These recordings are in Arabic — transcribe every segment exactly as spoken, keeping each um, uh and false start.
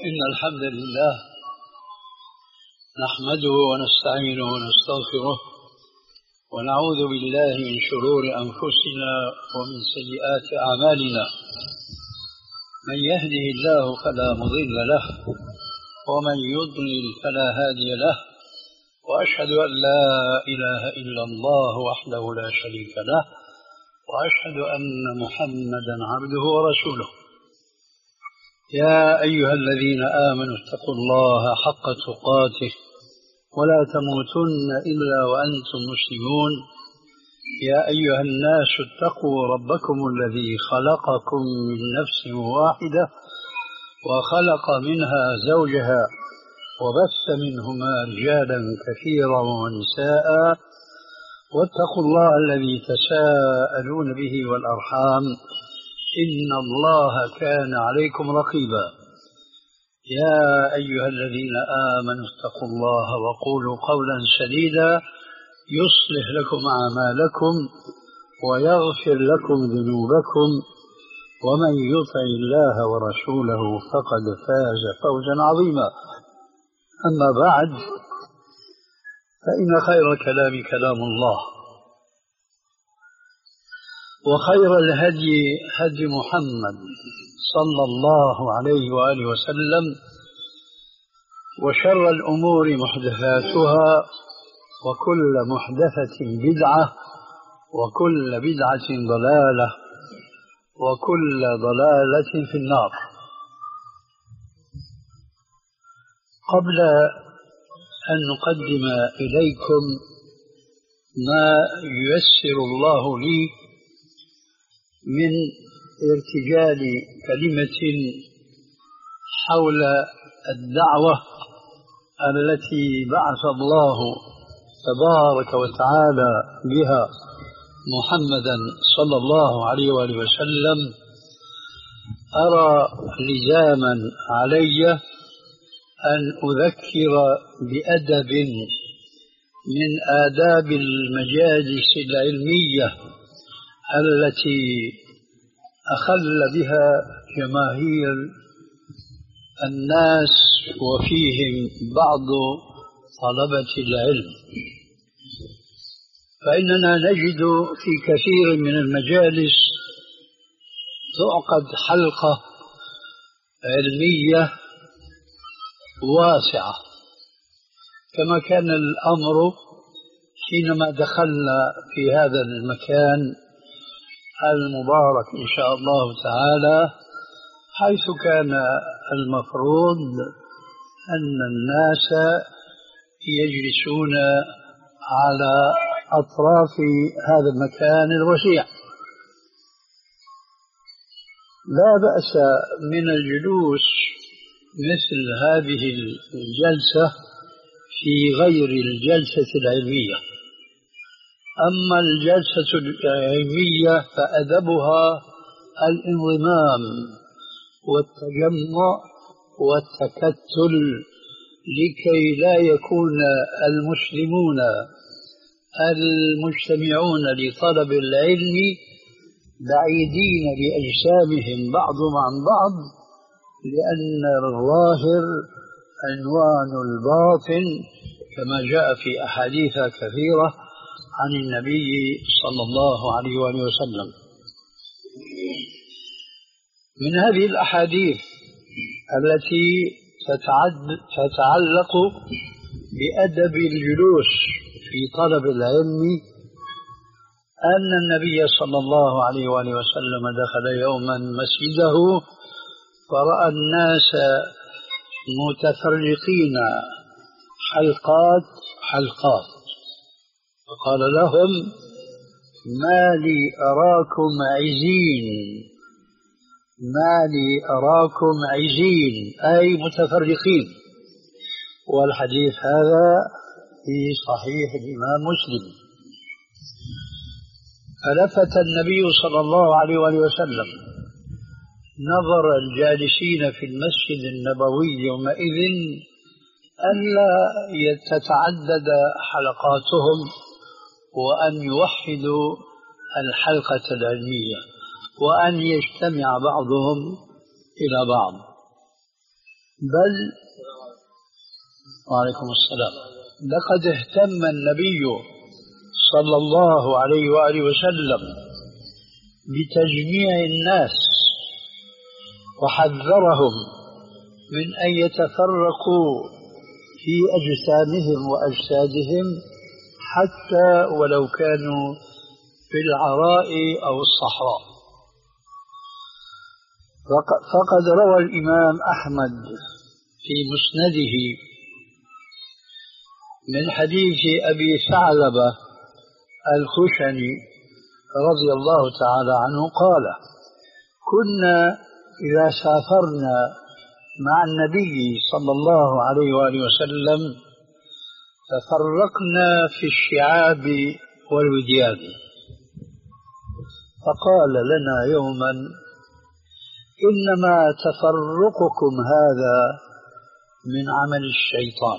إن الحمد لله نحمده ونستعينه ونستغفره ونعوذ بالله من شرور أنفسنا ومن سيئات أعمالنا. من يهده الله فلا مضل له ومن يضلل فلا هادي له، وأشهد أن لا إله إلا الله وحده لا شريك له، وأشهد أن محمدا عبده ورسوله. يا أيها الذين آمنوا اتقوا الله حق تقاته ولا تموتن إلا وأنتم مسلمون. يا أيها الناس اتقوا ربكم الذي خلقكم من نفس واحدة وخلق منها زوجها وبث منهما رجالا كثيرا ونساء، واتقوا الله الذي تساءلون به والأرحام إن الله كان عليكم رقيبا. يا أيها الذين آمنوا اتقوا الله وقولوا قولا سديدا يصلح لكم أعمالكم ويغفر لكم ذنوبكم، ومن يطع الله ورسوله فقد فاز فوزا عظيما. أما بعد، فإن خير الكلام كلام الله، وخير الهدي هدي محمد صلى الله عليه وآله وسلم، وشر الأمور محدثاتها، وكل محدثة بدعة، وكل بدعة ضلالة، وكل ضلالة في النار. قبل أن نقدم إليكم ما ييسر الله لي من ارتجال كلمة حول الدعوة التي بعث الله تبارك وتعالى بها محمدا صلى الله عليه وآله وسلم، أرى لزاما علي أن أذكر بأدب من آداب المجالس العلمية التي أخل بها جماهير الناس وفيهم بعض طلبة العلم. فإننا نجد في كثير من المجالس تعقد حلقة علمية واسعة، كما كان الأمر حينما دخلنا في هذا المكان المبارك إن شاء الله تعالى، حيث كان المفروض أن الناس يجلسون على أطراف هذا المكان الوسيع. لا بأس من الجلوس مثل هذه الجلسة في غير الجلسة العلمية. أما الجلسة العلمية فأدبها الانضمام والتجمع والتكتل، لكي لا يكون المسلمون المجتمعون لطلب العلم بعيدين بأجسامهم بعضهم عن بعض، لأن الظاهر عنوان الباطن، كما جاء في أحاديث كثيرة عن النبي صلى الله عليه وآله وسلم. من هذه الأحاديث التي تتعلق بأدب الجلوس في طلب العلم أن النبي صلى الله عليه وآله وسلم دخل يوما مسجده فرأى الناس متفرقين حلقات حلقات، فقال لهم: ما لي أراكم عزين، ما لي أراكم عزين، أي متفرقين. والحديث هذا في صحيح الإمام مسلم. فلفت النبي صلى الله عليه وآله وسلم نظر الجالسين في المسجد النبوي يومئذ ألا تتعدد حلقاتهم، وأن يوحدوا الحلقة العلمية، وأن يجتمع بعضهم إلى بعض. بل وعليكم السلام لقد اهتم النبي صلى الله عليه وآله وسلم بتجميع الناس وحذرهم من أن يتفرقوا في أجسامهم وأجسادهم حتى ولو كانوا في العراء أو الصحراء. فقد روى الإمام أحمد في مسنده من حديث أبي ثعلبة الخشني رضي الله تعالى عنه قال: كنا إذا سافرنا مع النبي صلى الله عليه وآله وسلم تفرقنا في الشعاب والوديان، فقال لنا يوما: إنما تفرقكم هذا من عمل الشيطان،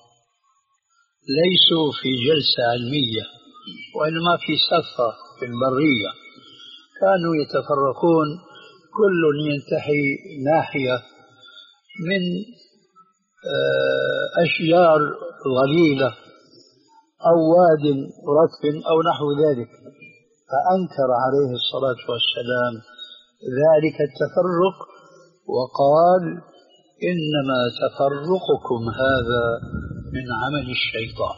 ليسوا في جلسة علمية وإنما في سفرة في البرية، كانوا يتفرقون كل ينتحي ناحية من أشجار ظليلة أو واد رطب أو نحو ذلك. فأنكر عليه الصلاة والسلام ذلك التفرق وقال: إنما تفرقكم هذا من عمل الشيطان.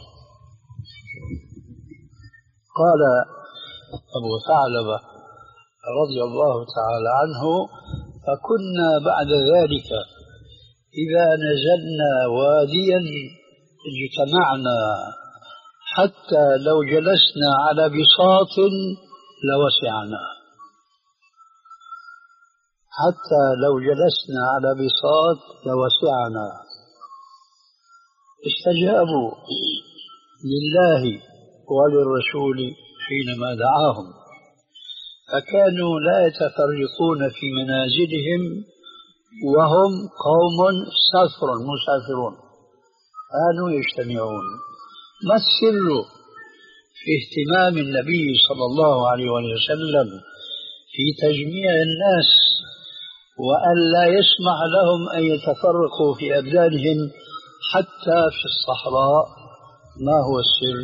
قال أبو ثعلبة رضي الله تعالى عنه: فكنا بعد ذلك إذا نزلنا واديا اجتمعنا حتى لو جلسنا على بساط لوسعنا حتى لو جلسنا على بساط لوسعنا. استجابوا لله وللرسول حينما دعاهم، فكانوا لا يتفرقون في منازلهم وهم قوم سافر مسافرون، كانوا يجتمعون. ما السر في اهتمام النبي صلى الله عليه وسلم في تجميع الناس وأن لا يسمح لهم أن يتفرقوا في أبدانهم حتى في الصحراء؟ ما هو السر؟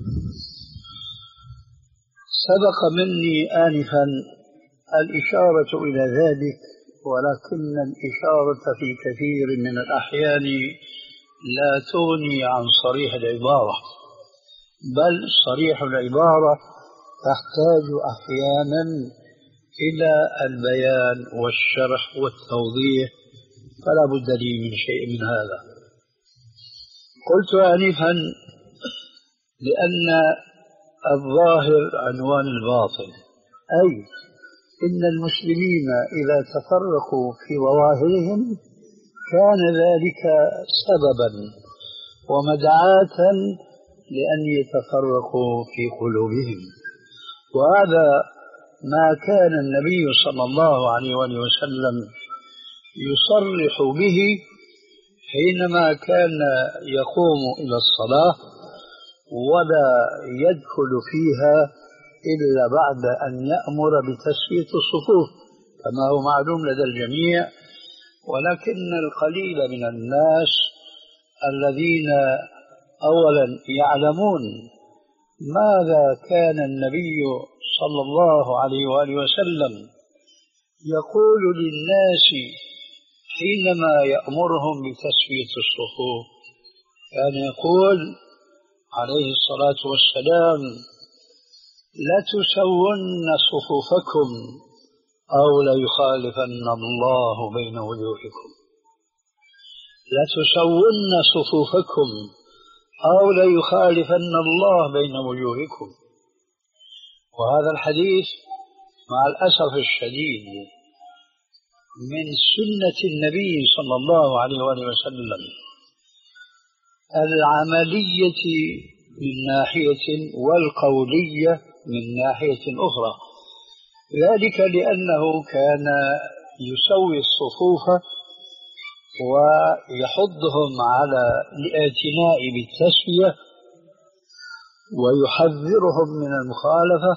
سبق مني آنفا الإشارة إلى ذلك، ولكن الإشارة في كثير من الأحيان لا تغني عن صريح العبارة، بل صريح العبارة تحتاج أحيانا إلى البيان والشرح والتوضيح، فلا بد لي من شيء من هذا. قلت آنفا لأن الظاهر عنوان الباطن، أي إن المسلمين إذا تفرقوا في ظواهرهم كان ذلك سببا ومدعاة لأن يتفرقوا في قلوبهم، وهذا ما كان النبي صلى الله عليه وسلم يصرح به حينما كان يقوم إلى الصلاة ولا يدخل فيها إلا بعد أن يأمر بتسوية الصفوف كما هو معلوم لدى الجميع. ولكن القليل من الناس الذين أولا يعلمون ماذا كان النبي صلى الله عليه وآله وسلم يقول للناس حينما يأمرهم بتسوية الصفوف، كان يقول عليه الصلاة والسلام: لتسون صفوفكم أو ليخالفن الله بين وجوهكم، لتسون صفوفكم أو ليخالفن الله بين وجوهكم. وهذا الحديث مع الأسف الشديد من سنة النبي صلى الله عليه وسلم العملية من ناحية والقولية من ناحية أخرى، ذلك لأنه كان يسوي الصفوف ويحضهم على الاعتناء بالتسوية ويحذرهم من المخالفة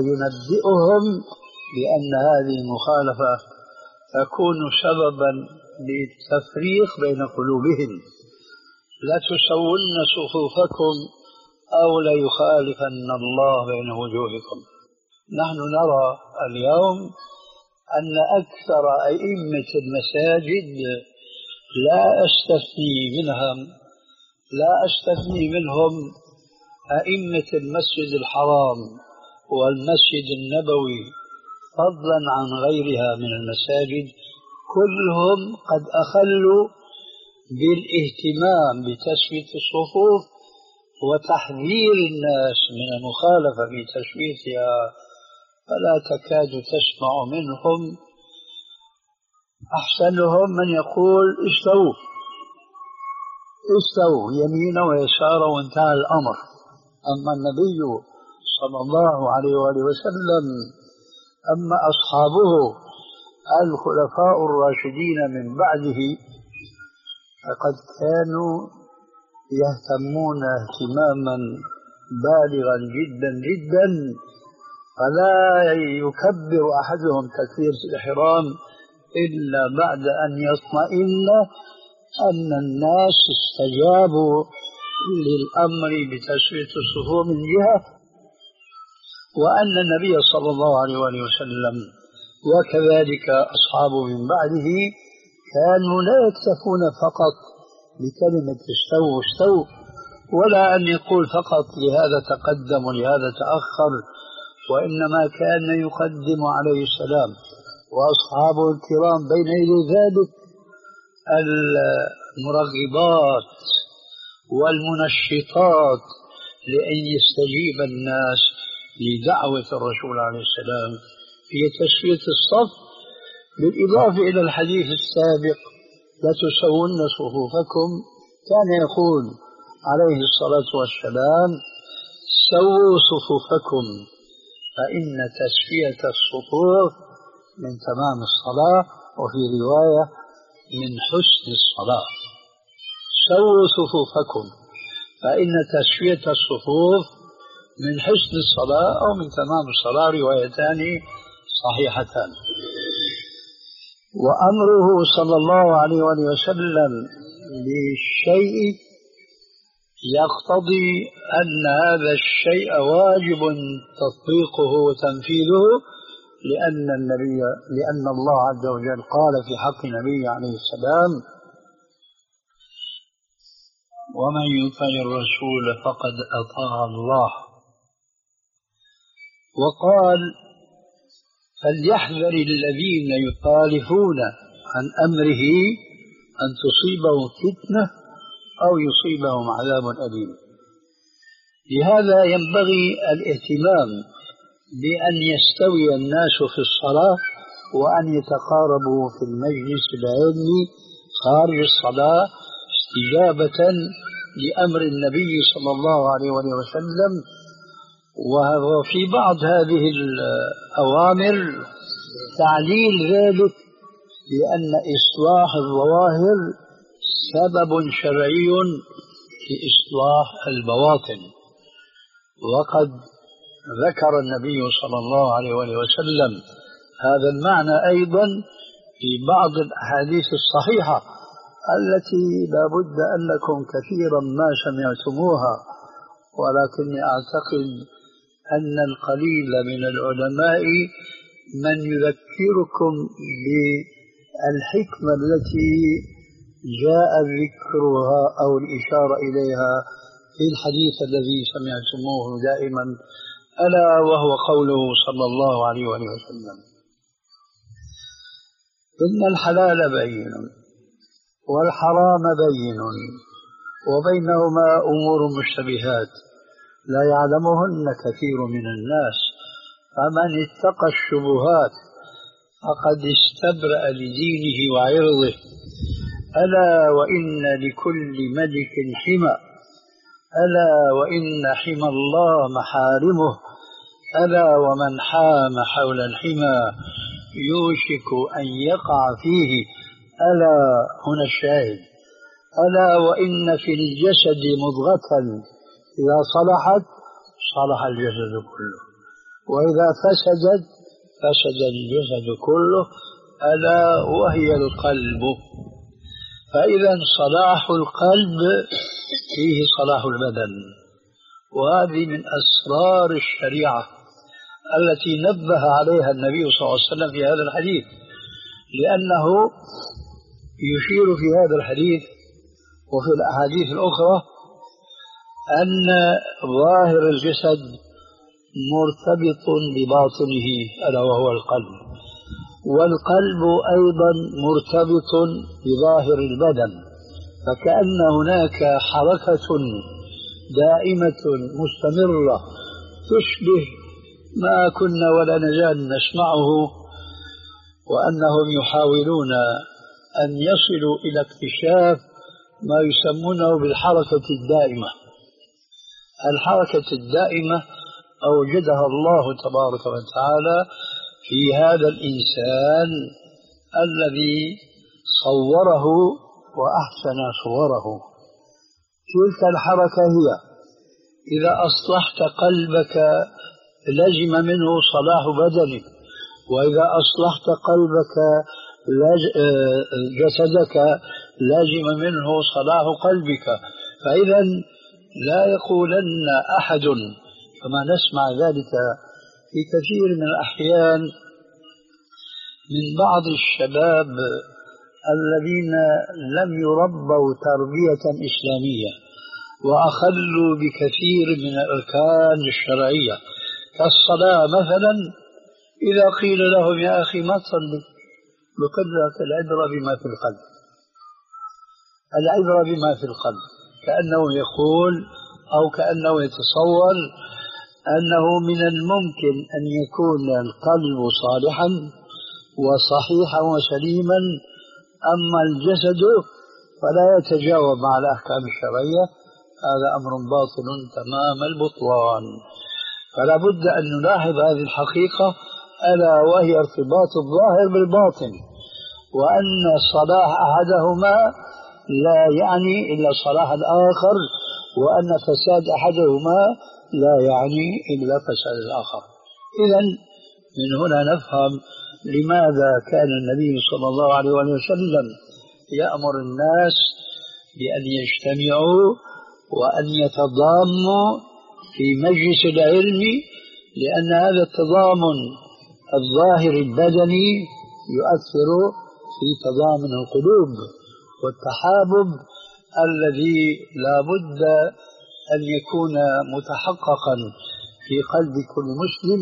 وينبئهم بأن هذه المخالفة تكون سببا للتفريق بين قلوبهم. لا تسون صفوفكم أو ليخالفن الله بين وجوهكم. نحن نرى اليوم أن أكثر أئمة المساجد لا أستثني منهم لا أستثني منهم أئمة المسجد الحرام والمسجد النبوي فضلا عن غيرها من المساجد، كلهم قد أخلوا بالاهتمام بتسوية الصفوف وتحذير الناس من المخالفة في تسويتها، فلا تكاد تسمع منهم. أحسنهم من يقول استووا استووا يمينا ويسارا وانتهى الأمر. أما النبي صلى الله عليه وآله وسلم، أما أصحابه الخلفاء الراشدين من بعده فقد كانوا يهتمون اهتماما بالغا جدا جدا، فلا يكبر أحدهم تكبيرة الإحرام إلا بعد أن يطمئن أن الناس استجابوا للأمر بتسوية الصفوف من جهة، وأن النبي صلى الله عليه وآله وسلم وكذلك أصحابه من بعده كانوا لا يكتفون فقط بكلمة استووا استووا، ولا أن يقول فقط لهذا تقدم ولهذا تأخر، وإنما كان يقدم عليه السلام وأصحابه الكرام بين يدي ذلك المرغبات والمنشطات لأن يستجيب الناس لدعوة الرسول عليه السلام في تسوية الصف، بالإضافة إلى الحديث السابق لتسون صفوفكم. كان يقول عليه الصلاة والسلام سووا صفوفكم فإن تسوية الصفوف من تمام الصلاة، وفي رواية من حسن الصلاة. سووا صفوفكم فإن تسوية الصفوف من حسن الصلاة أو من تمام الصلاة، روايتان صحيحتان. وأمره صلى الله عليه وسلم للشيء يقتضي أن هذا الشيء واجب تطبيقه وتنفيذه، لأن النبي لأن الله عز وجل قال في حق النبي عليه السلام ومن يطع الرسول فقد أطاع الله، وقال فليحذر الذين يخالفون عن أمره أن تصيبهم فتنة أو يصيبهم عذاب أليم. لهذا ينبغي الاهتمام بأن يستوي الناس في الصلاة وأن يتقاربوا في المجلس العلمي خارج الصلاة استجابة لأمر النبي صلى الله عليه وسلم. وفي بعض هذه الأوامر تعليل ذلك لأن إصلاح الظواهر سبب شرعي في إصلاح البواطن، وقد ذكر النبي صلى الله عليه وسلم هذا المعنى أيضا في بعض الأحاديث الصحيحة التي لا بد أنكم كثيرا ما سمعتموها، ولكني أعتقد أن القليل من العلماء من يذكركم بالحكمة التي جاء ذكرها أو الإشارة إليها في الحديث الذي سمعتموه دائما، ألا وهو قوله صلى الله عليه وسلم إن الحلال بين والحرام بين وبينهما أمور مشتبهات لا يعلمهن كثير من الناس، فمن اتقى الشبهات فقد استبرأ لدينه وعرضه. ألا وإن لكل ملك حمى، ألا وإن حمى الله محارمه، ألا ومن حام حول الحمى يوشك أن يقع فيه. ألا هنا الشاهد، ألا وإن في الجسد مضغة إذا صلحت صلح الجسد كله، وإذا فسدت فسد الجسد كله، ألا وهي القلب. فإذا صلاح القلب فيه صلاح البدن، وهذه من أسرار الشريعة التي نبه عليها النبي صلى الله عليه وسلم في هذا الحديث، لأنه يشير في هذا الحديث وفي الأحاديث الأخرى أن ظاهر الجسد مرتبط بباطنه ألا وهو القلب، والقلب أيضا مرتبط بظاهر البدن، فكأن هناك حركة دائمة مستمرة تشبه ما كنا ولا نزال نسمعه، وأنهم يحاولون أن يصلوا إلى اكتشاف ما يسمونه بالحركة الدائمة. الحركة الدائمة أوجدها الله تبارك وتعالى في هذا الإنسان الذي صوره وأحسن صوره. تلك الحركة هي إذا أصلحت قلبك لزم منه صلاح بدنك، وإذا أصلحت قلبك جسدك لازم منه صلاح قلبك. فإذا لا يقولن أحد كما نسمع ذلك في كثير من الأحيان من بعض الشباب الذين لم يربوا تربية إسلامية وأخلوا بكثير من الأركان الشرعية كالصلاة مثلا، إذا قيل لهم يا أخي ما تصلي بقول لك العبرة بما في القلب، العبرة بما في القلب، كأنه يقول أو كأنه يتصور أنه من الممكن أن يكون القلب صالحا وصحيحا وسليما، أما الجسد فلا يتجاوب مع الأحكام الشرعية. هذا أمر باطل تمام البطلان. فلا بد أن نلاحظ هذه الحقيقة، ألا وهي ارتباط الظاهر بالباطن، وأن صلاح أحدهما لا يعني إلا صلاح الآخر، وأن فساد أحدهما لا يعني إلا فساد الآخر. إذن من هنا نفهم لماذا كان النبي صلى الله عليه وسلم يأمر الناس بأن يجتمعوا وأن يتضاموا في مجلس العلم، لأن هذا التضامن الظاهر البدني يؤثر في تضامن القلوب والتحابب الذي لا بد أن يكون متحققا في قلب كل مسلم،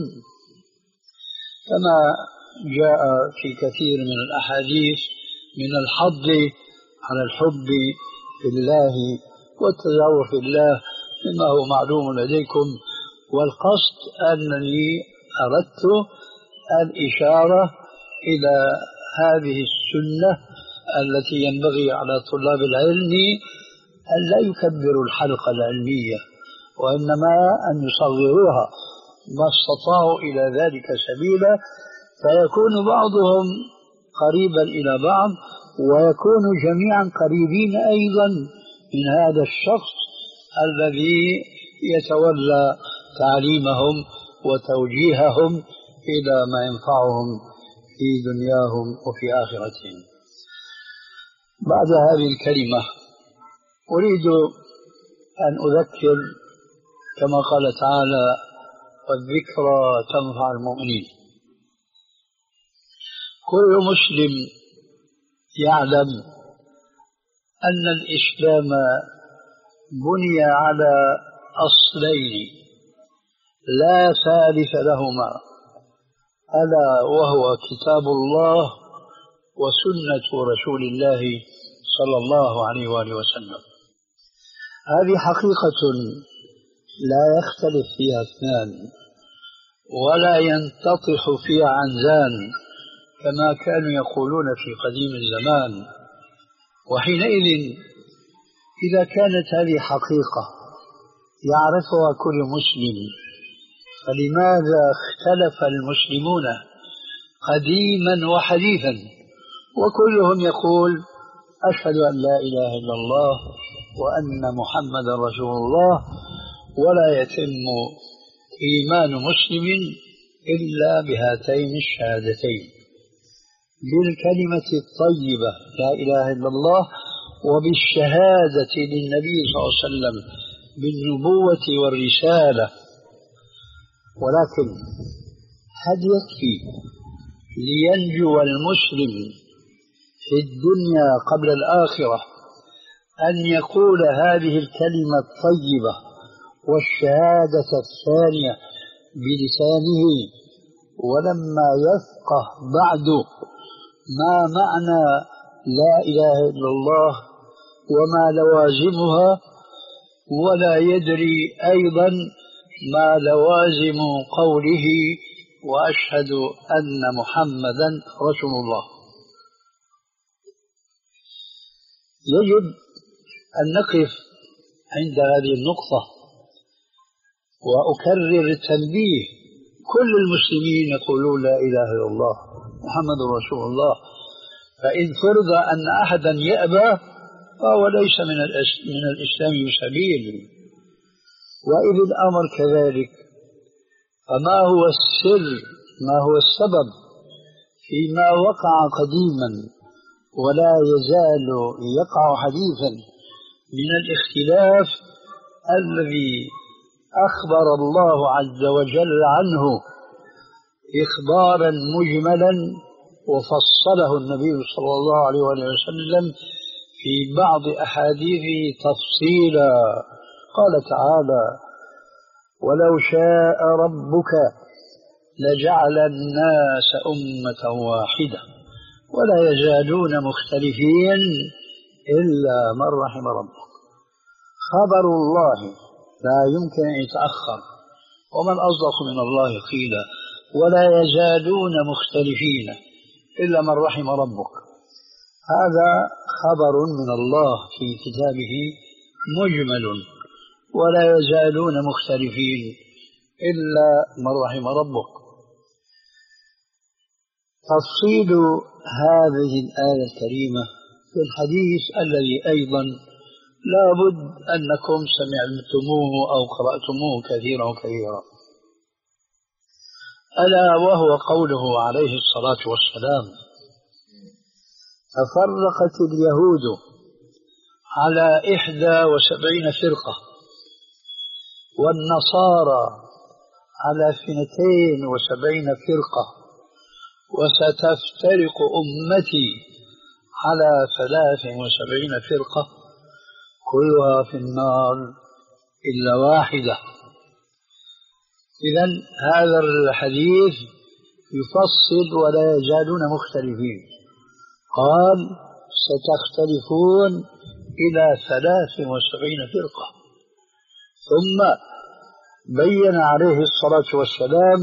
كما جاء في كثير من الأحاديث من الحض على الحب في الله والتزاور في الله مما هو معلوم لديكم. والقصد أنني أردت الإشارة إلى هذه السنة التي ينبغي على طلاب العلم أن لا يكبروا الحلقة العلمية، وإنما أن يصغروها ما استطاعوا إلى ذلك سبيلا، فيكون بعضهم قريبا إلى بعض، ويكون جميعا قريبين أيضا من هذا الشخص الذي يتولى تعليمهم وتوجيههم إلى ما ينفعهم في دنياهم وفي آخرتهم. بعد هذه الكلمة أريد أن أذكر كما قال تعالى والذكرى تنفع المؤمنين. كل مسلم يعلم أن الإسلام بني على أصلين لا ثالث لهما، ألا وهو كتاب الله وسنة رسول الله صلى الله عليه وآله وسلم. هذه حقيقة لا يختلف فيها اثنان ولا ينتطح فيها عنزان كما كانوا يقولون في قديم الزمان. وحينئذ إذا كانت هذه حقيقة يعرفها كل مسلم، فلماذا اختلف المسلمون قديما وحديثا وكلهم يقول أشهد أن لا إله إلا الله وأن محمد رسول الله، ولا يتم إيمان مسلم إلا بهاتين الشهادتين، بالكلمة الطيبة لا إله إلا الله وبالشهادة للنبي صلى الله عليه وسلم بالنبوة والرسالة. ولكن هل يكفي لينجو المسلم في الدنيا قبل الآخرة أن يقول هذه الكلمة الطيبة والشهادة الثانية بلسانه ولما يفقه بعد ما معنى لا إله إلا الله وما لوازمها، ولا يدري أيضا ما لوازم قوله وأشهد أن محمدا رسول الله؟ يجب أن نقف عند هذه النقطة وأكرر التنبيه. كل المسلمين يقولون لا إله إلا الله محمد رسول الله، فإن فرض أن أحدا يأبى فهو ليس من من الإسلام بسبيل. وإذ الأمر كذلك فما هو السر، ما هو السبب فيما وقع قديما ولا يزال يقع حديثا من الاختلاف الذي أخبر الله عز وجل عنه إخبارا مجملا وفصله النبي صلى الله عليه وسلم في بعض أحاديثه تفصيلا. قال تعالى: ولو شاء ربك لجعل الناس أمة واحدة ولا يزالون مختلفين إلا من رحم ربك. خبر الله لا يمكن أن يتأخر، ومن أصدق من الله قيلا. ولا يزالون مختلفين إلا من رحم ربك، هذا خبر من الله في كتابه مجمل. ولا يزالون مختلفين إلا من رحم ربك. تفصيل هذه الآية الكريمة في الحديث الذي أيضا لا بد أنكم سمعتموه أو قرأتموه كثيرا وكثيرا، ألا وهو قوله عليه الصلاة والسلام: تفرقت اليهود على إحدى وسبعين فرقة والنصارى على اثنتين وسبعين فرقة وستفترق أمتي على ثلاث وسبعين فرقة كلها في النار إلا واحدة. إذن هذا الحديث يفصل ولا يزالون مختلفين. قال: ستختلفون إلى ثلاث وسبعين فرقة. ثم بين عليه الصلاة والسلام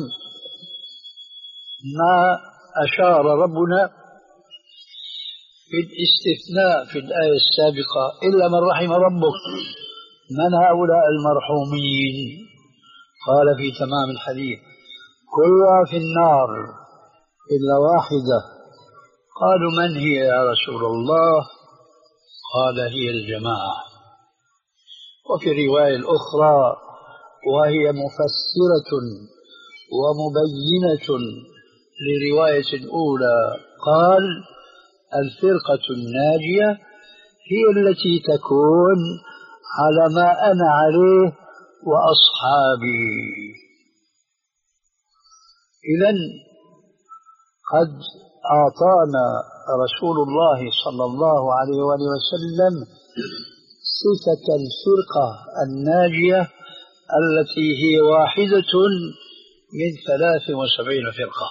ما أشار ربنا في الاستثناء في الآية السابقة: إلا من رحم ربك. من هؤلاء المرحومين؟ قال في تمام الحديث: كلها في النار إلا واحدة. قالوا: من هي يا رسول الله؟ قال: هي الجماعة. وفي الرواية الأخرى وهي مفسرة ومبينة لرواية الأولى، قال: الفرقة الناجية هي التي تكون على ما أنا عليه وأصحابي. إذن قد أعطانا رسول الله صلى الله عليه وآله وسلم صفة الفرقة الناجية التي هي واحدة من ثلاث وسبعين فرقة.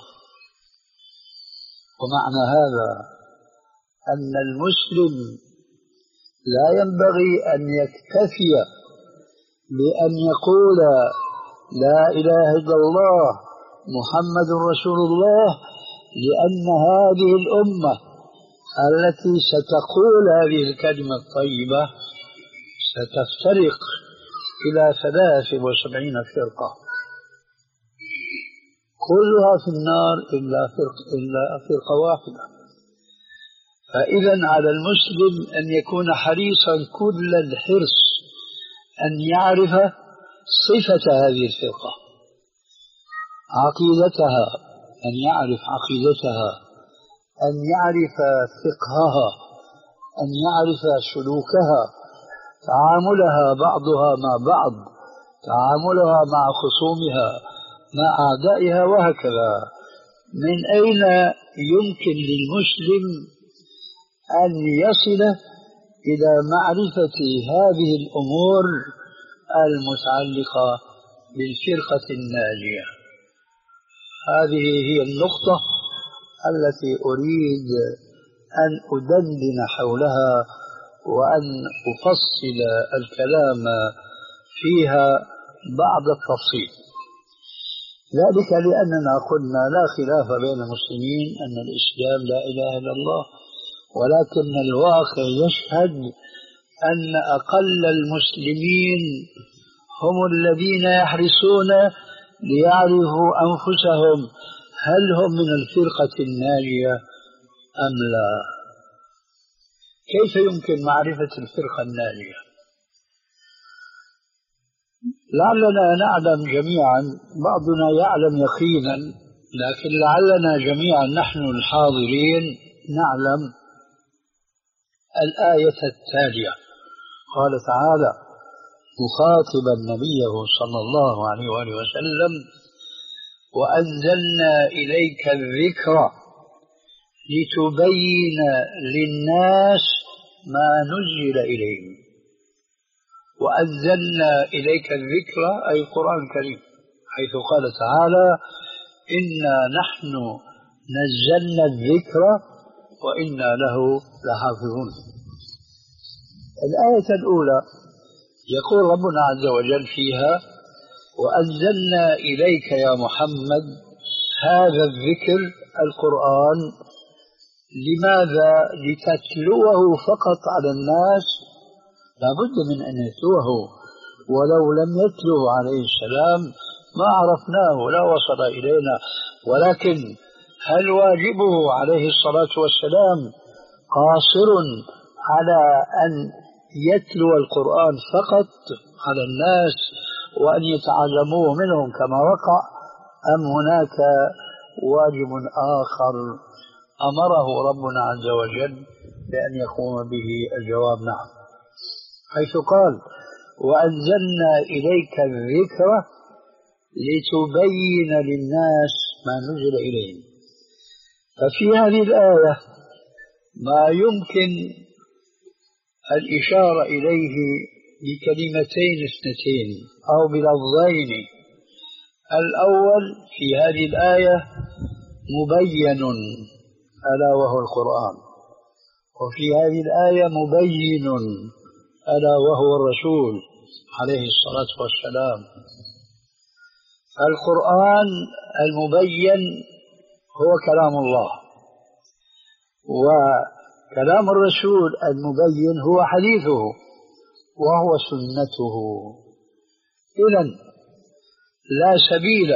ومعنى هذا أن المسلم لا ينبغي أن يكتفي بأن يقول لا إله إلا الله محمد رسول الله، لأن هذه الأمة التي ستقول هذه الكلمة الطيبة ستفترق إلى ثلاث وسبعين فرقة كلها في النار إلا فرقة, إلا فرقة واحدة. فإذا على المسلم أن يكون حريصا كل الحرص أن يعرف صفة هذه الفرقة، عقيدتها، أن يعرف عقيدتها، أن يعرف فقهها، أن يعرف سلوكها، تعاملها بعضها مع بعض، تعاملها مع خصومها، مع أعدائها، وهكذا. من أين يمكن للمسلم أن يصل إلى معرفة هذه الأمور المتعلقة بالفرقة الناجية؟ هذه هي النقطة التي أريد أن أدندن حولها وأن أفصل الكلام فيها بعض التفصيل. ذلك لأننا قلنا لا خلاف بين المسلمين أن الإسلام لا إله إلا الله، ولكن الواقع يشهد أن أقل المسلمين هم الذين يحرصون ليعرفوا أنفسهم هل هم من الفرقة الناجية أم لا. كيف يمكن معرفة الفرقة الناجية؟ لعلنا نعلم جميعا، بعضنا يعلم يقينا، لكن لعلنا جميعا نحن الحاضرين نعلم الآية التالية. قال تعالى مخاطبا نبيه صلى الله عليه وآله وسلم: وأنزلنا إليك الذكر لتبين للناس ما نزل إليهم. وأنزلنا إليك الذكر أي القرآن الكريم، حيث قال تعالى: إنا نحن نزلنا الذكر وإنا له لحافظون. الآية الأولى يقول ربنا عز وجل فيها: وأنزلنا إليك يا محمد هذا الذكر القرآن. لماذا؟ لتتلوه فقط على الناس؟ لا بد من أن يتلوه، ولو لم يتلوه عليه السلام ما عرفناه ولا وصل إلينا. ولكن هل واجبه عليه الصلاة والسلام قاصر على أن يتلو القرآن فقط على الناس وأن يتعلموه منهم كما وقع، أم هناك واجب آخر أمره ربنا عز وجل بأن يقوم به؟ الجواب نعم، حيث قال: وأنزلنا إليك الذكر لتبين للناس ما نزل إليهم. ففي هذه الآية ما يمكن الإشارة إليه بكلمتين اثنتين أو بلفظين. الأول في هذه الآية مبين ألا وهو القرآن، وفي هذه الآية مبين ألا وهو الرسول عليه الصلاة والسلام. القرآن المبين هو كلام الله، وكلام الرسول المبين هو حديثه وهو سنته. إذن لا سبيل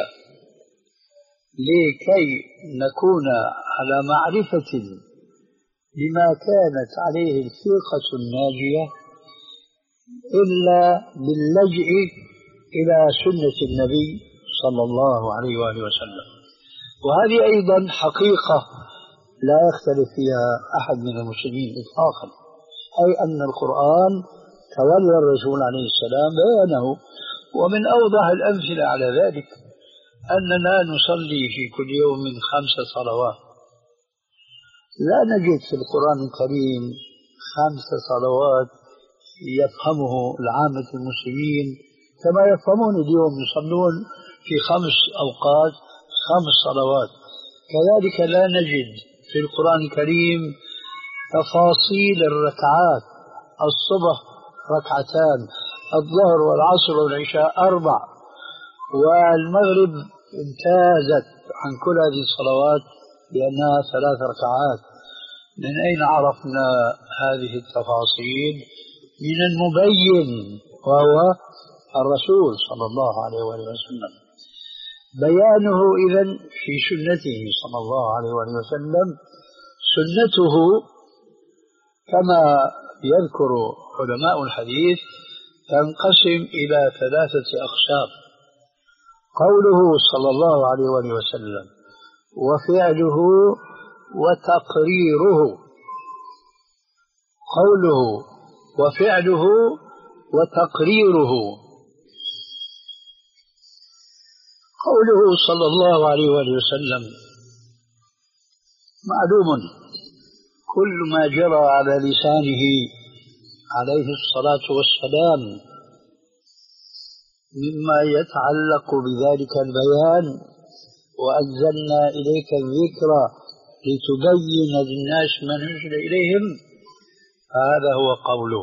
لكي نكون على معرفة بما كانت عليه الفرقة الناجية إلا باللجئ إلى سنة النبي صلى الله عليه وآله وسلم. وهذه أيضا حقيقة لا يختلف فيها أحد من المسلمين إطلاقا، أي أن القرآن تولى الرسول عليه السلام بيانه. ومن أوضح الأمثلة على ذلك أننا نصلي في كل يوم خمس صلوات، لا نجد في القرآن الكريم خمس صلوات يفهمه العامة المسلمين كما يفهمون اليوم، يصلون في خمس أوقات خمس صلوات. كذلك لا نجد في القرآن الكريم تفاصيل الركعات: الصبح ركعتان، الظهر والعصر والعشاء أربع، والمغرب امتازت عن كل هذه الصلوات بأنها ثلاث ركعات. من أين عرفنا هذه التفاصيل؟ من المبين وهو الرسول صلى الله عليه وسلم. بيانه إذن في سنته صلى الله عليه وسلم. سنته كما يذكر علماء الحديث تنقسم إلى ثلاثة أقسام: قوله صلى الله عليه وسلم، وفعله، وتقريره. قوله وفعله وتقريره. قوله صلى الله عليه وآله وسلم معلوم، كل ما جرى على لسانه عليه الصلاة والسلام مما يتعلق بذلك البيان، وأنزلنا إليك الذكر لتبين للناس ما نزل إليهم، هذا هو قوله.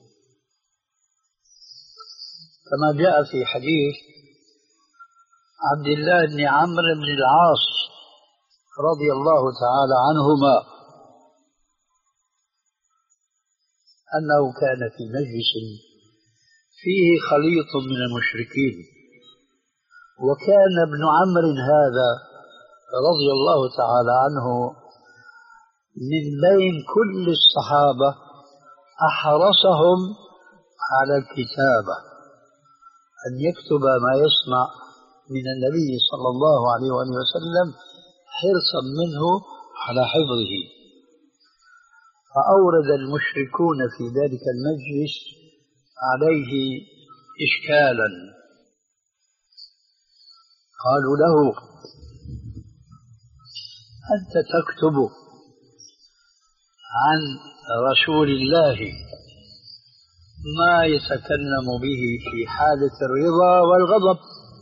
كما جاء في حديث عبد الله بن عمرو بن العاص رضي الله تعالى عنهما أنه كان في مجلس فيه خليط من المشركين، وكان ابن عمرو هذا رضي الله تعالى عنه من بين كل الصحابة أحرصهم على الكتابة، أن يكتب ما يسمع من النبي صلى الله عليه وسلم حرصا منه على حفظه. فأورد المشركون في ذلك المجلس عليه إشكالا، قالوا له أنت تكتب عن رسول الله ما يتكلم به في حالة الرضا والغضب،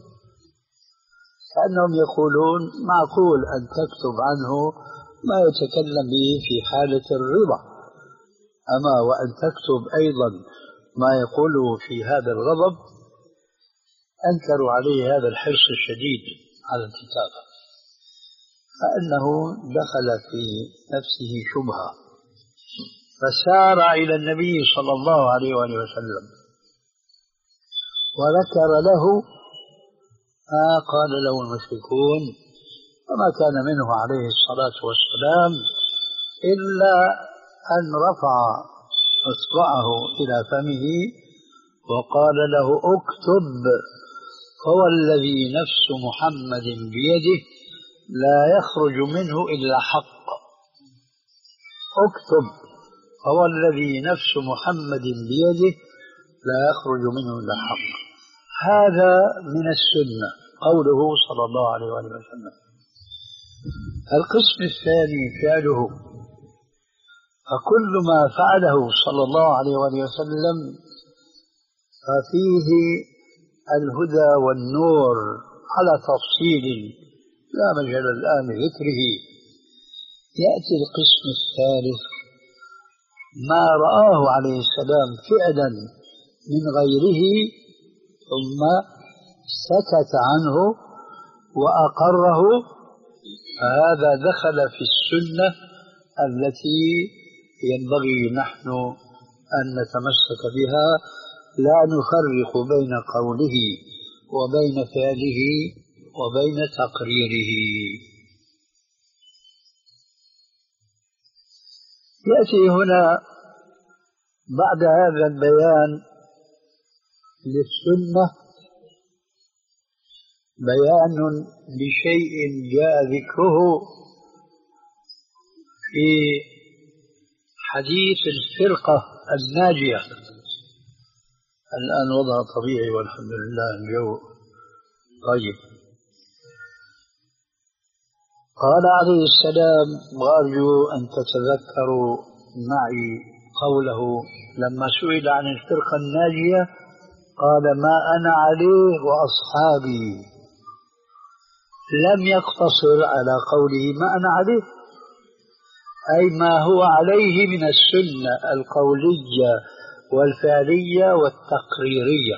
كأنهم يقولون معقول أن تكتب عنه ما يتكلم به في حالة الرضا، أما وأن تكتب أيضا ما يقوله في هذا الغضب. أنكروا عليه هذا الحرص الشديد على الكتابة، فأنه دخل في نفسه شبهة، فسار إلى النبي صلى الله عليه وآله وسلم وذكر له ما قال له المشركون، وما كان منه عليه الصلاة والسلام إلا أن رفع إصبعه إلى فمه وقال له اكتب، هو الذي نفس محمد بيده لا يخرج منه إلا حق. اكتب، هو الذي نفس محمد بيده لا يخرج منه إلا حق. هذا من السنة قوله صلى الله عليه وسلم. القسم الثاني فعله، فكل ما فعله صلى الله عليه وسلم ففيه الهدى والنور على تفصيل لا مجال الآن لذكره. يأتي القسم الثالث ما رآه عليه السلام فعلا من غيره ثم سكت عنه وأقره، فهذا دخل في السنة التي ينبغي نحن أن نتمسك بها، لا نفرق بين قوله وبين فعله وبين تقريره. يأتي هنا بعد هذا البيان للسنة بيان لشيء جاء ذكره في حديث الفرقة الناجية. الآن وضع طبيعي والحمد لله، الجو طيب. قال عليه السلام وأرجو أن تتذكروا معي قوله لما سئل عن الفرقة الناجية قال ما أنا عليه وأصحابي، لم يقتصر على قوله ما أنا عليه، أي ما هو عليه من السنة القولية والفعلية والتقريرية،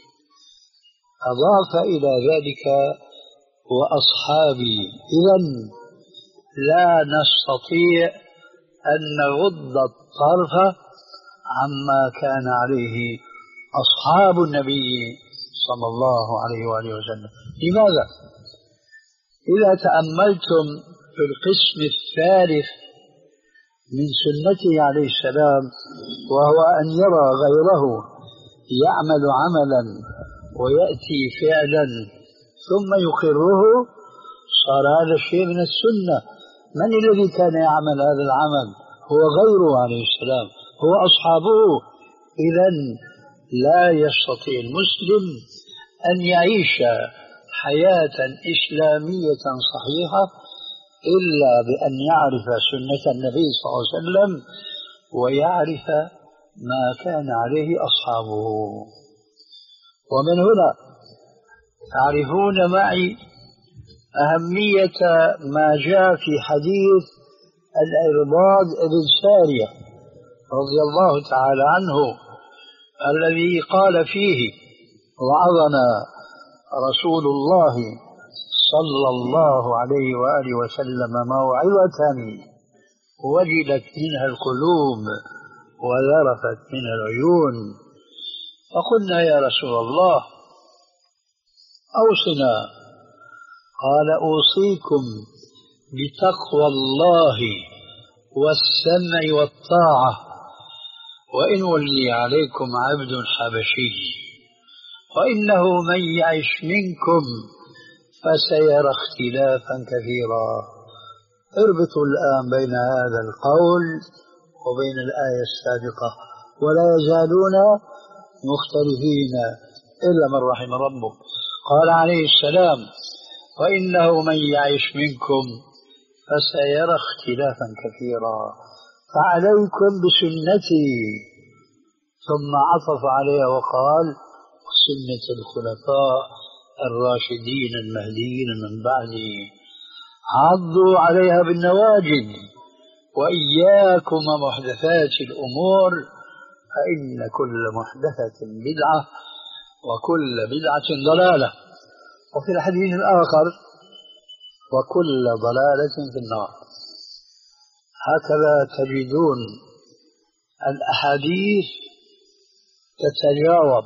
أضاف إلى ذلك وأصحابي. إذن لا نستطيع أن نغض الطرف عما كان عليه أصحاب النبي صلى الله عليه وآله وسلم. لماذا؟ إذا تأملتم في القسم الثالث من سنته عليه السلام، وهو أن يرى غيره يعمل عملا ويأتي فعلا ثم يقره، صار هذا الشيء من السنة. من الذي كان يعمل هذا العمل؟ هو غيره عليه السلام هو أصحابه. إذن لا يستطيع المسلم أن يعيش حياة إسلامية صحيحة إلا بأن يعرف سنة النبي صلى الله عليه وسلم ويعرف ما كان عليه أصحابه. ومن هنا تعرفون معي أهمية ما جاء في حديث العرباض بن سارية رضي الله تعالى عنه الذي قال فيه: وعظنا رسول الله صلى الله عليه وآله وسلم موعظة وجلت منها القلوب وذرفت منها العيون. فقلنا: يا رسول الله أوصنا. قال: أوصيكم بتقوى الله والسمع والطاعة وإن ولي عليكم عبد حبشي وإنه من يعش منكم فسيرى اختلافا كثيرا. اربطوا الآن بين هذا القول وبين الآية السابقة: ولا يزالون مختلفين إلا من رحم ربك. قال عليه السلام: وإنه من يعش منكم فسيرى اختلافا كثيرا فعليكم بسنتي. ثم عطف عليها وقال: سنة الخلفاء الراشدين المهديين من بعدي عضوا عليها بالنواجذ وإياكم ومحدثات الأمور فإن كل محدثة بدعة وكل بدعة ضلالة. وفي الحديث الآخر: وكل ضلالة في النار. هكذا تجدون الأحاديث تتجاوب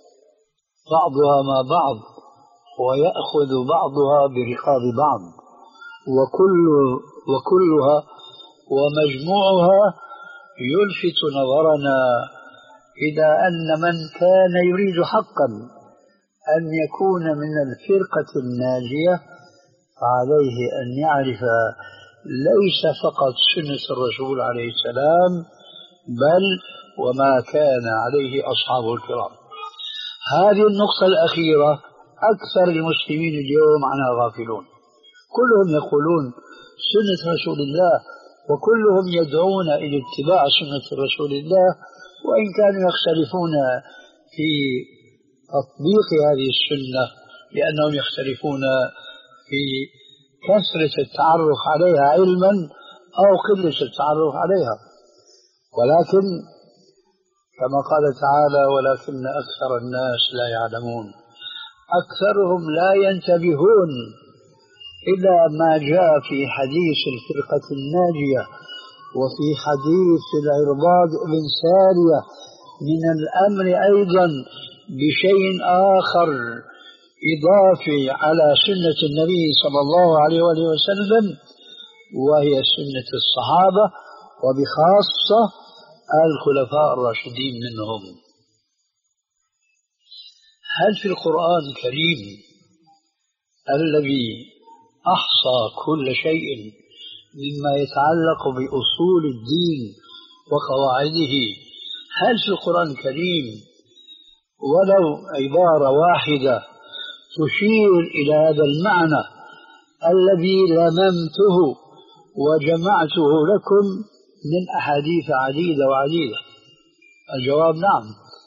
بعضها مع بعض ويأخذ بعضها برقاب بعض، وكل وكلها ومجموعها يلفت نظرنا إلى أن من كان يريد حقا أن يكون من الفرقة الناجية فعليه أن يعرف ليس فقط سنة الرسول عليه السلام بل وما كان عليه أصحابه الكرام. هذه النقطة الأخيرة أكثر المسلمين اليوم عنها غافلون. كلهم يقولون سنة رسول الله وكلهم يدعون إلى اتباع سنة رسول الله، وإن كانوا يختلفون في تطبيق هذه السنة لأنهم يختلفون في كثرة التعرف عليها علما أو قلة التعرف عليها. ولكن كما قال تعالى: ولكن أكثر الناس لا يعلمون. أكثرهم لا ينتبهون إلى ما جاء في حديث الفرقة الناجية وفي حديث العرباض بن سارية من الأمر أيضا بشيء آخر إضافي على سنة النبي صلى الله عليه وآله وسلم، وهي سنة الصحابة وبخاصة الخلفاء الراشدين منهم. هل في القرآن الكريم الذي أحصى كل شيء مما يتعلق بأصول الدين وقواعده، هل في القرآن الكريم ولو عبارة واحدة تشير إلى هذا المعنى الذي لممته وجمعته لكم من أحاديث عديدة وعديدة؟ الجواب نعم.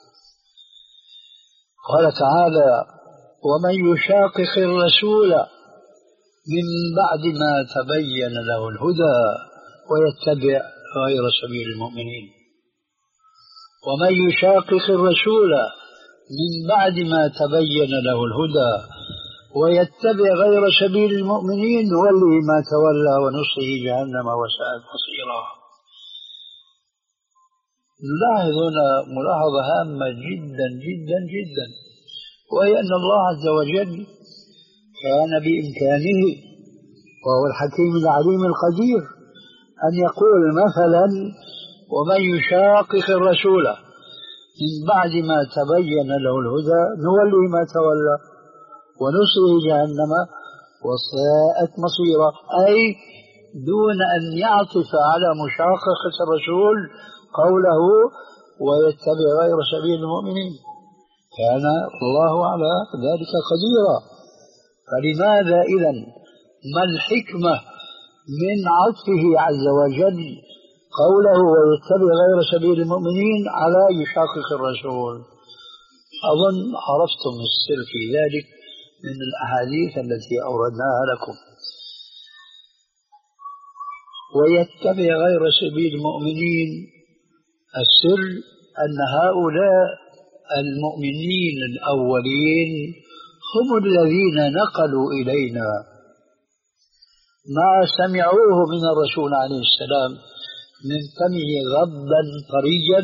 قال تعالى: ومن يشاقق الرسول من بعد ما تبين له الهدى ويتبع غير سبيل المؤمنين. ومن يشاقق الرسول من بعد ما تبين له الهدى ويتبع غير سبيل المؤمنين نوله ما تولى ونصله جهنم وساءت مصيرا. نلاحظ هنا ملاحظة هامة جدا جدا جدا، وهي أن الله عز وجل كان بإمكانه وهو الحكيم العليم القدير أن يقول مثلا: ومن يشاقق الرسول من بعد ما تبين له الهدى نوله ما تولى ونصله جهنم وساءت مصيرا، أي دون أن يعطف على مشاققة الرسول قوله ويتبع غير سبيل المؤمنين، كان الله على ذلك قديرا. فلماذا إذن ما الحكمة من عطفه عز وجل قوله ويتبع غير سبيل المؤمنين على يشاقق الرسول؟ أظن عرفتم السر في ذلك من الأحاديث التي أوردناها لكم. ويتبع غير سبيل المؤمنين، السر أن هؤلاء المؤمنين الأولين هم الذين نقلوا إلينا ما سمعوه من الرسول عليه السلام من فمه غضا طريا،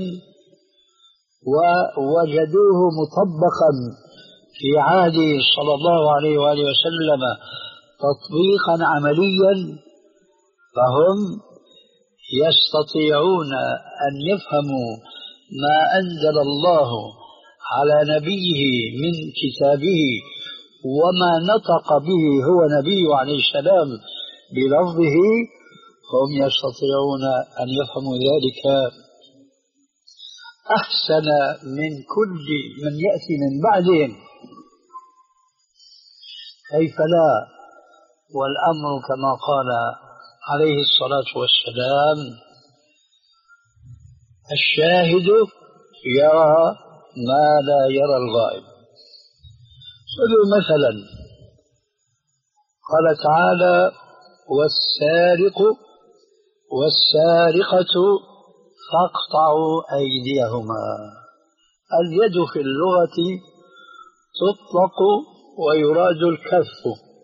ووجدوه مطبقا في عهده صلى الله عليه وآله وسلم تطبيقا عمليا، فهم يستطيعون أن يفهموا ما أنزل الله على نبيه من كتابه وما نطق به هو نبيه عليه السلام بلفظه، هم يستطيعون أن يفهموا ذلك أحسن من كل من يأتي من بعدهم. كيف لا؟ والأمر كما قال عليه الصلاة والسلام: الشاهد يرى ما لا يرى الغائب. خذوا مثلا قال تعالى: والسارق والسارقة فاقطعوا أيديهما. اليد في اللغة تطلق ويراد الكف،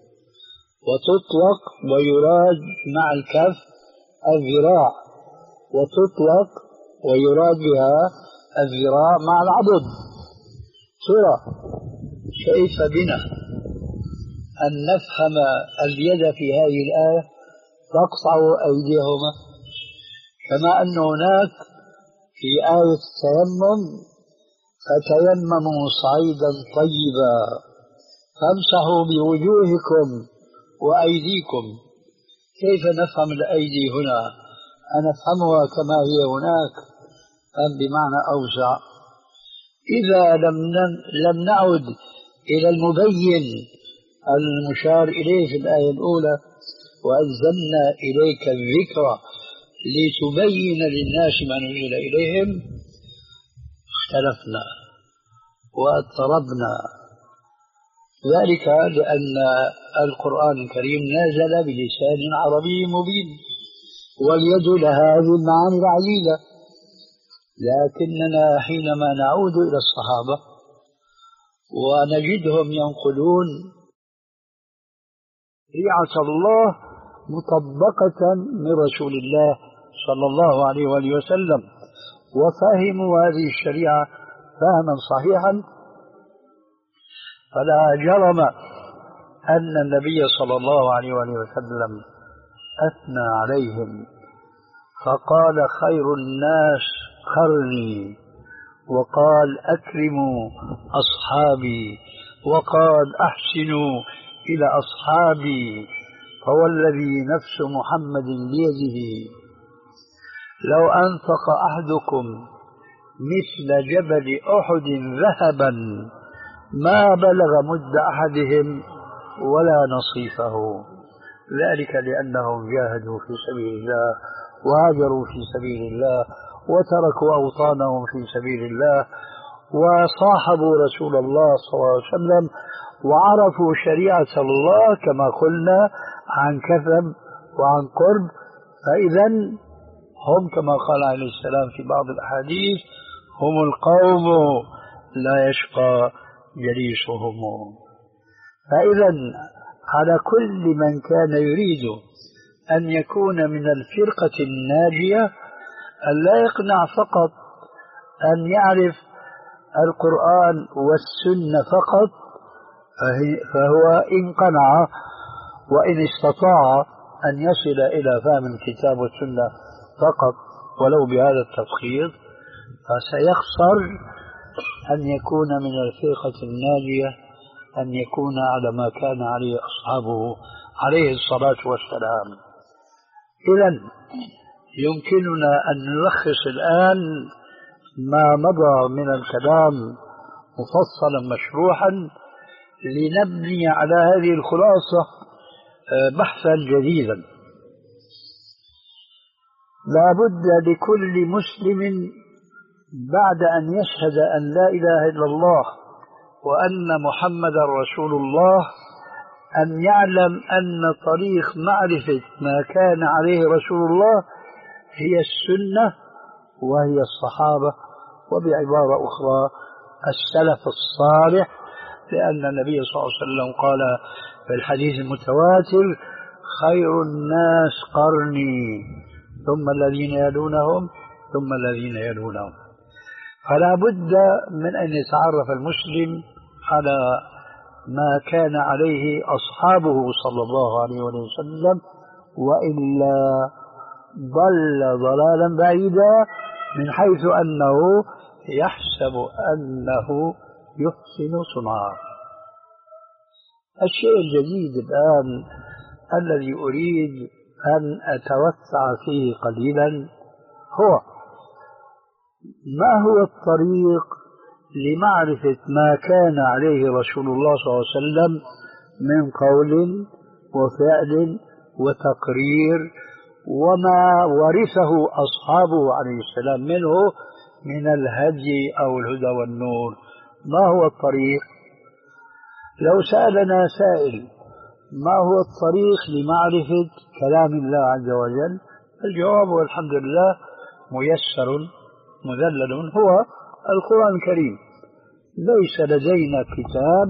وتطلق ويراد مع الكف الذراع، وتطلق ويراد بها الذراع مع العضد. ترى كيف بنا أن نفهم اليد في هذه الآية تقطع أيديهما، كما أن هناك في آية التيمم: فتيمموا صعيدا طيبا فامسحوا بوجوهكم وأيديكم. كيف نفهم الأيدي هنا؟ أنفهمها كما هي هناك أم بمعنى أوسع؟ إذا لم لم نعد إلى المبين المشار إليه في الآية الأولى: وأنزلنا إليك الذكر لتبين للناس ما نزل إليهم، اختلفنا واضطربنا. ذلك لأن القرآن الكريم نزل بلسان عربي مبين، واليد لها هذه المعاني العديدة. لكننا حينما نعود إلى الصحابة ونجدهم ينقلون شريعة الله مطبقة من رسول الله صلى الله عليه وآله وسلم، وفهموا هذه الشريعة فهما صحيحا، فلا جرم أن النبي صلى الله عليه وآله وسلم أثنى عليهم فقال: خير الناس قرني، وقال: أكرموا أصحابي، وقال: أحسنوا إلى أصحابي، فوالذي نفس محمد بيده لو أنفق أحدكم مثل جبل أحد ذهبا ما بلغ مد أحدهم ولا نصيفه. ذلك لأنهم جاهدوا في سبيل الله وهاجروا في سبيل الله وتركوا أوطانهم في سبيل الله وصاحبوا رسول الله صلى الله عليه وسلم وعرفوا شريعة الله كما قلنا عن كثب وعن قرب. فإذا هم كما قال عليه السلام في بعض الأحاديث: هم القوم لا يشقى جليسهم. فإذا على كل من كان يريد أن يكون من الفرقة الناجية أن لا يقنع فقط أن يعرف القرآن والسنة فقط، فهو إن قنع وإن استطاع أن يصل إلى فهم الكتاب والسنة فقط ولو بهذا التفخير، فسيخسر أن يكون من الفرقة الناجية، أن يكون على ما كان عليه أصحابه عليه الصلاة والسلام. إذن يمكننا أن نلخص الآن ما مضى من الكلام مفصلا مشروحا لنبني على هذه الخلاصة بحثا جديدا. لا بد لكل مسلم بعد أن يشهد أن لا إله إلا الله وأن محمدا رسول الله أن يعلم أن طريق معرفة ما كان عليه رسول الله هي السنة وهي الصحابة، وبعبارة أخرى السلف الصالح، لأن النبي صلى الله عليه وسلم قال في الحديث المتواتر: خير الناس قرني ثم الذين يلونهم ثم الذين يلونهم. فلا بد من أن يتعرف المسلم على ما كان عليه أصحابه صلى الله عليه وسلم، وإلا ضل ضلالا بعيدا من حيث أنه يحسب أنه يحسن صنعا. الشيء الجديد الآن الذي أريد أن أتوسع فيه قليلا هو ما هو الطريق لمعرفة ما كان عليه رسول الله صلى الله عليه وسلم من قول وفعل وتقرير، وما ورثه أصحابه عليه السلام منه من الهدي أو الهدى والنور. ما هو الطريق؟ لو سألنا سائل ما هو الطريق لمعرفة كلام الله عز وجل، الجواب والحمد لله ميسر مذلل، هو القرآن الكريم. ليس لدينا كتاب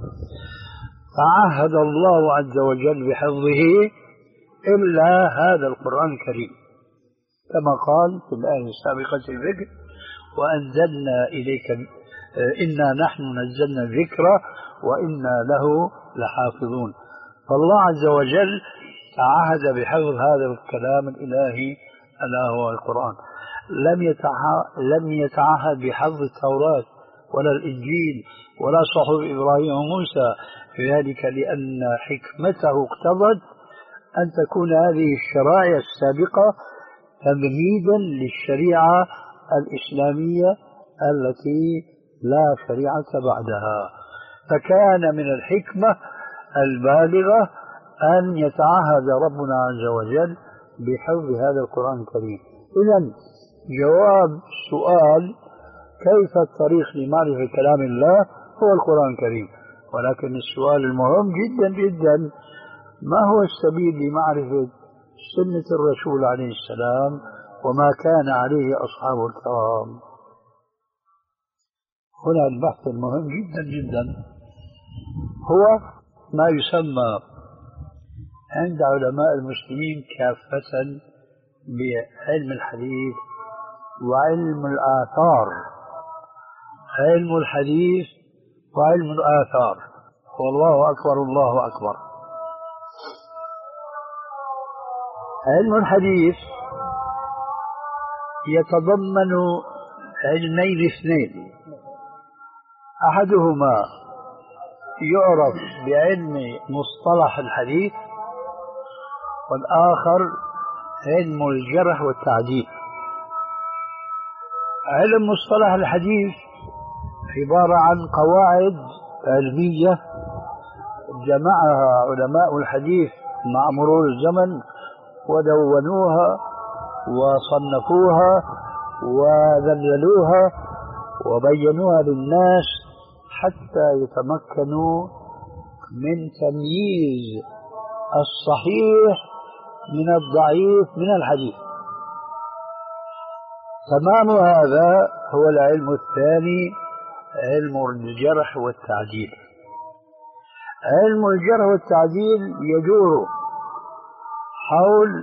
تعهد الله عز وجل بحفظه إلا هذا القرآن الكريم، كما قال في الآية السابقة الذكر: وأنزلنا إليك إنا نحن نزلنا الذكر وإنا له لحافظون. فالله عز وجل تعهد بحفظ هذا الكلام الإلهي ألا هو القرآن. لم لم يتعهد بحفظ التوراة ولا الإنجيل ولا صحف إبراهيم وموسى، ذلك لأن حكمته اقتضت أن تكون هذه الشرائع السابقة تمهيدا للشريعة الإسلامية التي لا شريعة بعدها. فكان من الحكمة البالغة أن يتعهد ربنا عز وجل بحفظ هذا القرآن الكريم. إذن جواب السؤال كيف الطريق لمعرفة كلام الله هو القرآن الكريم، ولكن السؤال المهم جدا جدا: ما هو السبيل لمعرفة سنة الرسول عليه السلام وما كان عليه أصحابه الكرام؟ هنا البحث المهم جدا جدا هو ما يسمى عند علماء المسلمين كافة بعلم الحديث وعلم الآثار. علم الحديث وعلم الآثار، والله أكبر الله أكبر. علم الحديث يتضمن علمين اثنين: أحدهما يعرف بعلم مصطلح الحديث، والآخر علم الجرح والتعديل. علم مصطلح الحديث عبارة عن قواعد علمية جمعها علماء الحديث مع مرور الزمن ودونوها وصنفوها وذللوها وبينوها للناس حتى يتمكنوا من تمييز الصحيح من الضعيف من الحديث. تمام هذا هو العلم الثاني، علم الجرح والتعديل. علم الجرح والتعديل يدور حول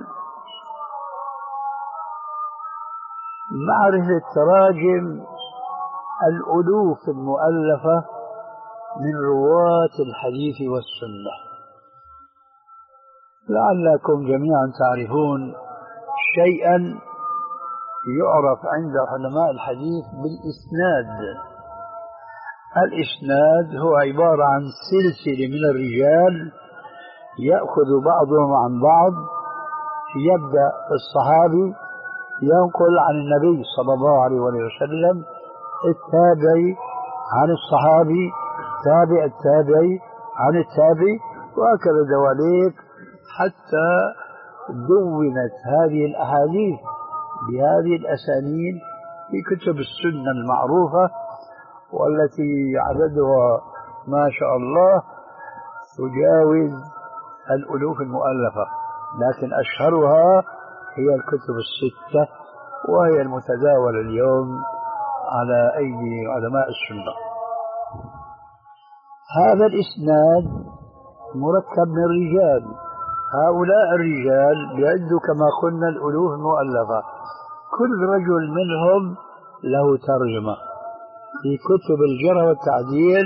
معرفة تراجم الألوف المؤلفة من رواة الحديث والسنة. لعلكم جميعا تعرفون شيئا يعرف عند علماء الحديث بالإسناد. الإسناد هو عبارة عن سلسلة من الرجال يأخذ بعضهم عن بعض، يبدأ الصحابي ينقل عن النبي صلى الله عليه وسلم، التابعي عن الصحابي، تابع التابعي عن التابعي، وهكذا دواليك، حتى دونت هذه الأحاديث بهذه الأسانيد في كتب السنة المعروفة، والتي عددها ما شاء الله تجاوز الألوف المؤلفة، لكن أشهرها هي الكتب الستة، وهي المتداولة اليوم على أيدي علماء السنة. هذا الإسناد مركب من رجال، هؤلاء الرجال بيعدوا كما قلنا الألوف المؤلفة، كل رجل منهم له ترجمة في كتب الجرح والتعديل،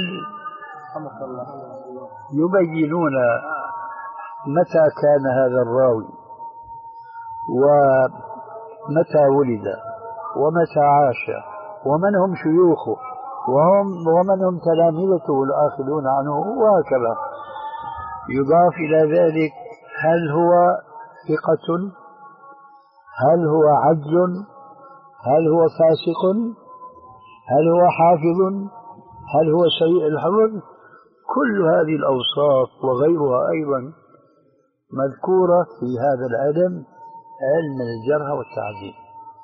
يبينون متى كان هذا الراوي، ومتى ولد، ومتى عاش، ومن هم شيوخه، وهم ومن هم تلامذته الآخذون عنه، وهكذا. يضاف إلى ذلك هل هو ثقة، هل هو عدل، هل هو فاسق، هل هو حافظ، هل هو سيء الحفظ. كل هذه الأوصاف وغيرها أيضا مذكورة في هذا العلم، علم الجرح والتعديل.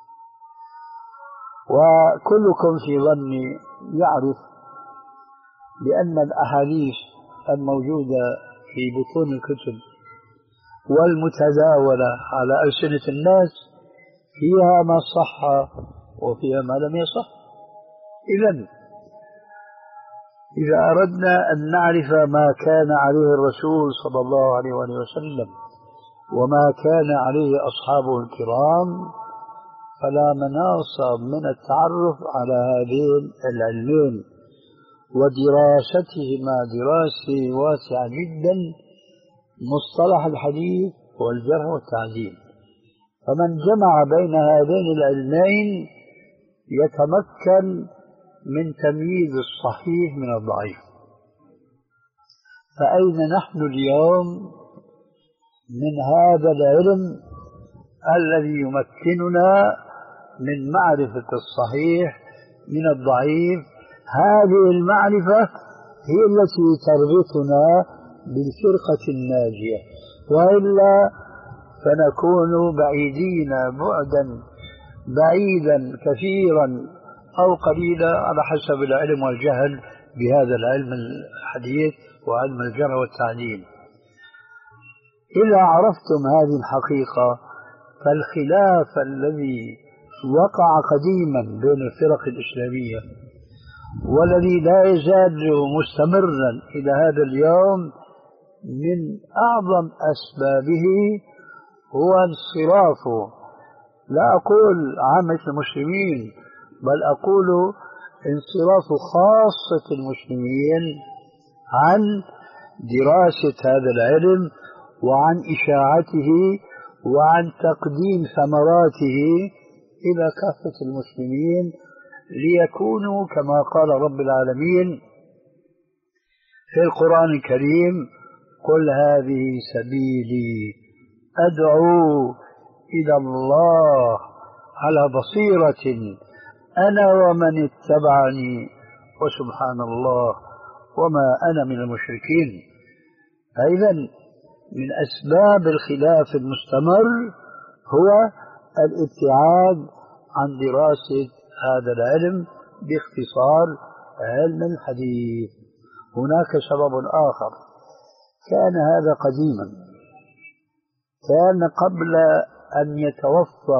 وكلكم في ظني يعرف بأن الأحاديث الموجودة في بطون الكتب والمتداولة على ألسنة الناس فيها ما صح وفيها ما لم يصح. إذن إذا أردنا أن نعرف ما كان عليه الرسول صلى الله عليه وسلم وما كان عليه أصحابه الكرام، فلا مناص من التعرف على هذين العلمين ودراستهما دراسة واسعة جدا، مصطلح الحديث والجرح والتعديل. فمن جمع بين هذين العلمين يتمكن من تمييز الصحيح من الضعيف. فأين نحن اليوم من هذا العلم الذي يمكننا من معرفة الصحيح من الضعيف؟ هذه المعرفة هي التي تربطنا بالفرقة الناجية، وإلا فنكون بعيدين بعدا بعيدا كثيرا أو قليلا على حسب العلم والجهل بهذا العلم الحديث وعلم الجرح والتعديل. إذا عرفتم هذه الحقيقة، فالخلاف الذي وقع قديما بين الفرق الإسلامية والذي لا يزال مستمرا إلى هذا اليوم من أعظم أسبابه هو انصراف، لا أقول عامة المسلمين، بل أقول انصراف خاصة المسلمين عن دراسة هذا العلم وعن إشاعته وعن تقديم ثمراته إلى كافة المسلمين، ليكونوا كما قال رب العالمين في القرآن الكريم: قل هذه سبيلي أدعو إلى الله على بصيرة أنا ومن اتبعني وسبحان الله وما أنا من المشركين. أيضا من أسباب الخلاف المستمر هو الابتعاد عن دراسة هذا العلم، باختصار علم الحديث. هناك سبب آخر، كان هذا قديما، كان قبل أن يتوفر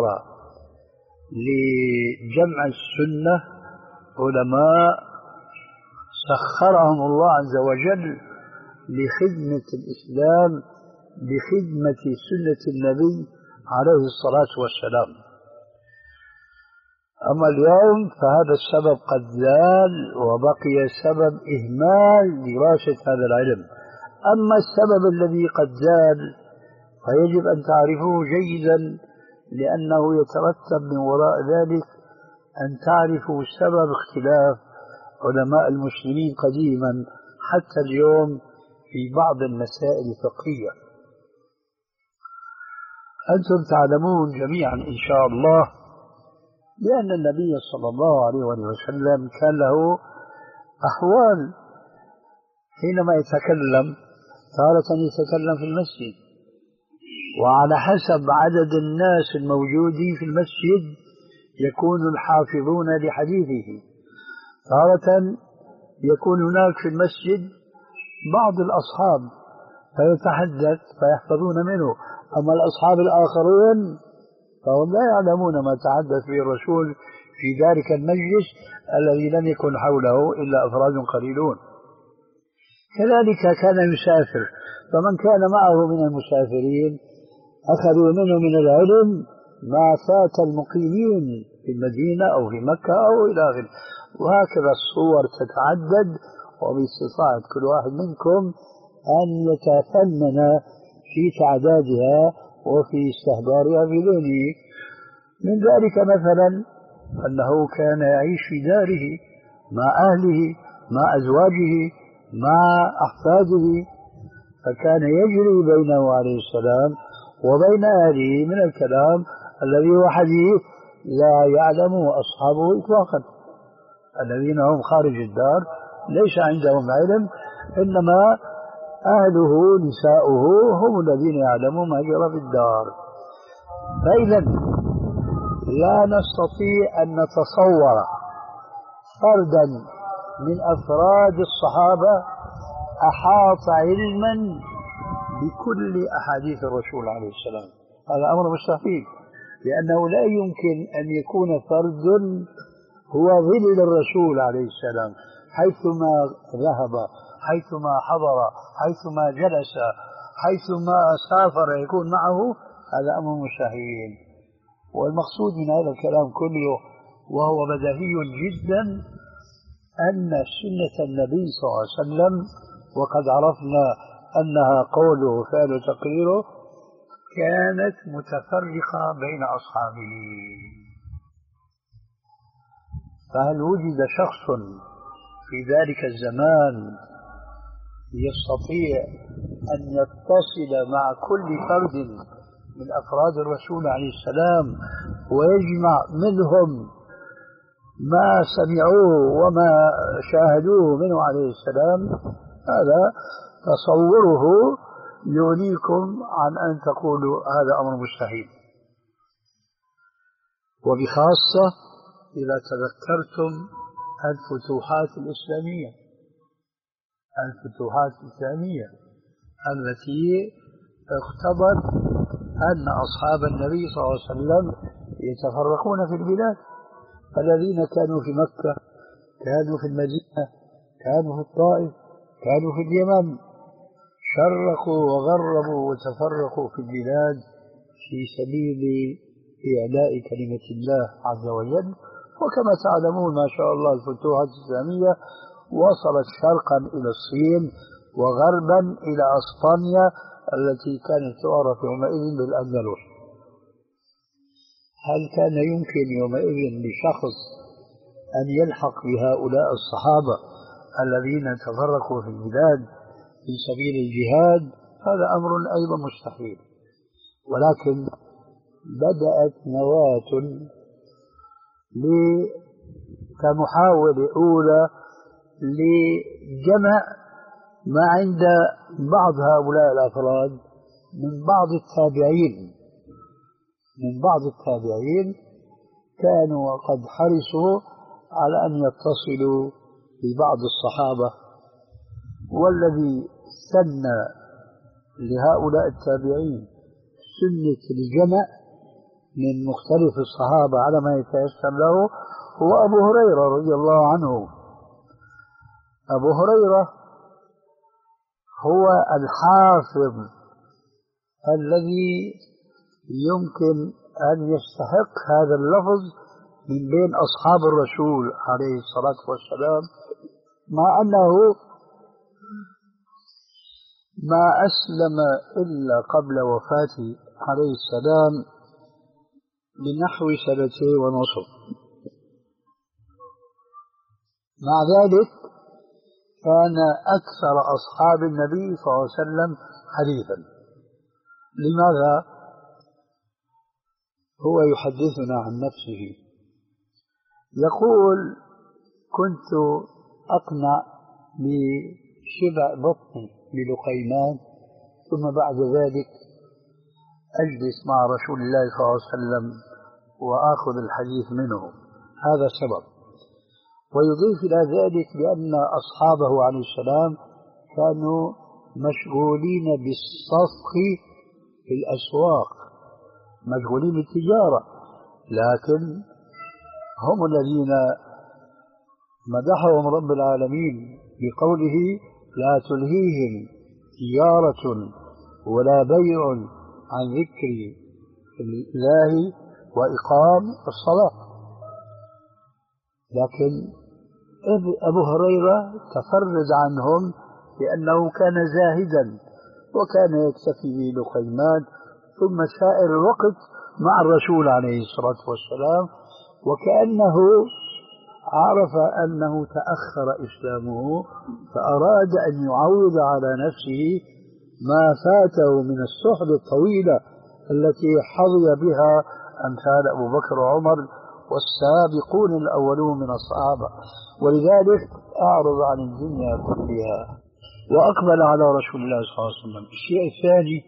لجمع السنة علماء سخرهم الله عز وجل لخدمة الإسلام بخدمة سنة النبي عليه الصلاة والسلام. أما اليوم فهذا السبب قد زال، وبقي سبب إهمال دراسة هذا العلم. أما السبب الذي قد زال فيجب أن تعرفوه جيدا، لأنه يترتب من وراء ذلك أن تعرفوا سبب اختلاف علماء المسلمين قديما حتى اليوم في بعض المسائل الفقهية. أنتم تعلمون جميعا إن شاء الله بأن النبي صلى الله عليه وسلم كان له أحوال. حينما يتكلم تارة يتكلم في المسجد، وعلى حسب عدد الناس الموجودين في المسجد يكون الحافظون لحديثه. تارة يكون هناك في المسجد بعض الأصحاب فيتحدث فيحفظون منه، أما الأصحاب الآخرون فهم لا يعلمون ما تحدث به الرسول في ذلك المجلس الذي لم يكن حوله إلا أفراد قليلون. كذلك كان يسافر، فمن كان معه من المسافرين أخذوا منه من العلم ما فات المقيمين في المدينة أو في مكة أو إلى آخره. وهكذا الصور تتعدد، وباستطاعة كل واحد منكم أن يتفنن في تعدادها وفي استحضارها في ذهنه. من ذلك مثلا أنه كان يعيش في داره مع أهله مع أزواجه مع أحفاده، فكان يجري بينه عليه السلام وبين أهله من الكلام الذي هو حديث لا يعلمه أصحابه إطلاقا. الذين هم خارج الدار ليس عندهم علم، إنما أهله نساؤه هم الذين يعلمون ما جرى في الدار. فإذا لا نستطيع أن نتصور فردا من أفراد الصحابة أحاط علما بكل أحاديث الرسول عليه السلام. هذا أمر مستحيل، لأنه لا يمكن أن يكون فرد هو ظل الرسول عليه السلام حيثما ذهب، حيثما حضر، حيثما جلس، حيثما سافر يكون معه. هذا أمر مستحيل. والمقصود من هذا الكلام كله وهو بديهي جدا أن سنة النبي صلى الله عليه وسلم، وقد عرفنا أنها قوله وفعله وتقريره، كانت متفرقة بين أصحابه. فهل وجد شخص في ذلك الزمان يستطيع أن يتصل مع كل فرد من أفراد الرسول عليه السلام ويجمع منهم ما سمعوه وما شاهدوه منه عليه السلام؟ هذا تصوره يغنيكم عن أن تقولوا هذا أمر مستحيل. وبخاصة إذا تذكرتم الفتوحات الإسلامية الفتوحات الإسلامية التي اقتضت أن أصحاب النبي صلى الله عليه وسلم يتفرقون في البلاد. الذين كانوا في مكة كانوا في المدينة، كانوا في الطائف، كانوا في اليمن، شرقوا وغربوا وتفرقوا في البلاد في سبيل إعلاء كلمة الله عز وجل. وكما تعلمون ما شاء الله الفتوحات الإسلامية وصلت شرقا إلى الصين وغربا إلى أسبانيا التي كانت تعرف يومئذ بالأندلس. هل كان يمكن يومئذ لشخص أن يلحق بهؤلاء الصحابة الذين تفرقوا في البلاد في سبيل الجهاد؟ هذا أمر أيضا مستحيل. ولكن بدأت نواة كمحاولة أولى لجمع ما عند بعض هؤلاء الأفراد من بعض التابعين من بعض التابعين كانوا قد حرصوا على أن يتصلوا ببعض الصحابة. والذي سن لهؤلاء التابعين سنة الجمع من مختلف الصحابة على ما يتيسر له هو أبو هريرة رضي الله عنه. أبو هريرة هو الحافظ الذي يمكن أن يستحق هذا اللفظ من بين أصحاب الرسول عليه الصلاة والسلام، مع أنه ما أسلم إلا قبل وفاته عليه السلام بنحو سنتين ونصف. مع ذلك كان أكثر أصحاب النبي صلى الله عليه وسلم حديثا. لماذا؟ هو يحدثنا عن نفسه يقول: كنت أقنع بشبع بطني بلقيمان، ثم بعد ذلك أجلس مع رسول الله صلى الله عليه وسلم وآخذ الحديث منه. هذا سبب. ويضيف إلى ذلك بأن أصحابه عليه السلام كانوا مشغولين بالصفق في الأسواق، مشغولين بالتجارة، لكن هم الذين مدحهم رب العالمين بقوله: لا تلهيهم تجارة ولا بيع عن ذكر الله وإقام الصلاة. لكن أبو هريرة تفرد عنهم لأنه كان زاهدا وكان يكتفي بلقيمان، ثم سائر الوقت مع الرسول عليه الصلاة والسلام، وكأنه عرف أنه تأخر إسلامه فأراد أن يعوض على نفسه ما فاته من السحب الطويلة التي حظي بها أمثال أبو بكر وعمر والسابقون الأولون من الصحابة، ولذلك أعرض عن الدنيا كلها وأقبل على رسول الله صلى الله عليه وسلم. الشيء الثاني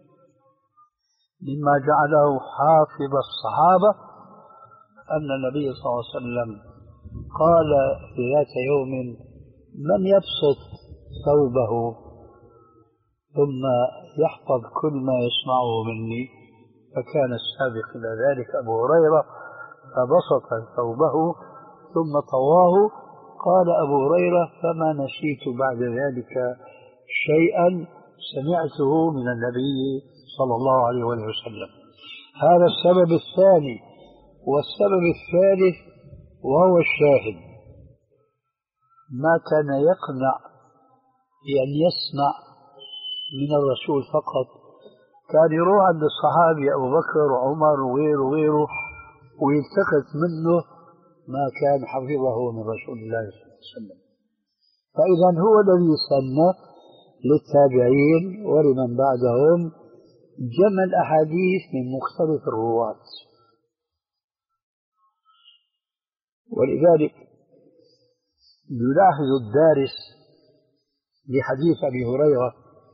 مما جعله حافظ الصحابة أن النبي صلى الله عليه وسلم قال ذات يوم: من يبسط ثوبه ثم يحفظ كل ما يسمعه مني؟ فكان السابق إلى ذلك أبو هريرة، فبسط ثوبه ثم طواه. قال أبو هريرة: فما نسيت بعد ذلك شيئا سمعته من النبي صلى الله عليه وسلم. هذا السبب الثاني. والسبب الثالث وهو الشاهد: ما كان يقنع بأن يسمع من الرسول فقط، كان يروح عند الصحابي أبو بكر وعمر وغيره وغيره ويلتقط منه ما كان حفظه من رسول الله صلى الله عليه وسلم. فإذا هو الذي سن للتابعين ولمن بعدهم جمع الأحاديث من مختلف الرواة. ولذلك يلاحظ الدارس لحديث أبي هريرة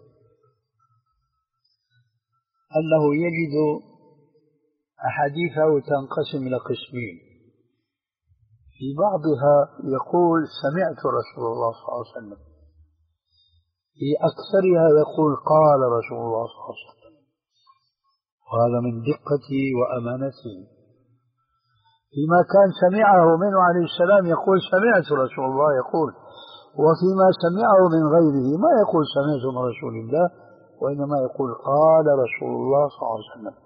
أنه يجد أحاديثه تنقسم إلى قسمين. في بعضها يقول: سمعت رسول الله صلى الله عليه وسلم. في أكثرها يقول: قال رسول الله صلى الله عليه وسلم. وهذا من دقته وأمانته. فيما كان سمعه منه عليه السلام يقول: سمعت رسول الله يقول. وفيما سمعه من غيره ما يقول سمعت من رسول الله، وإنما يقول: قال رسول الله صلى الله عليه وسلم.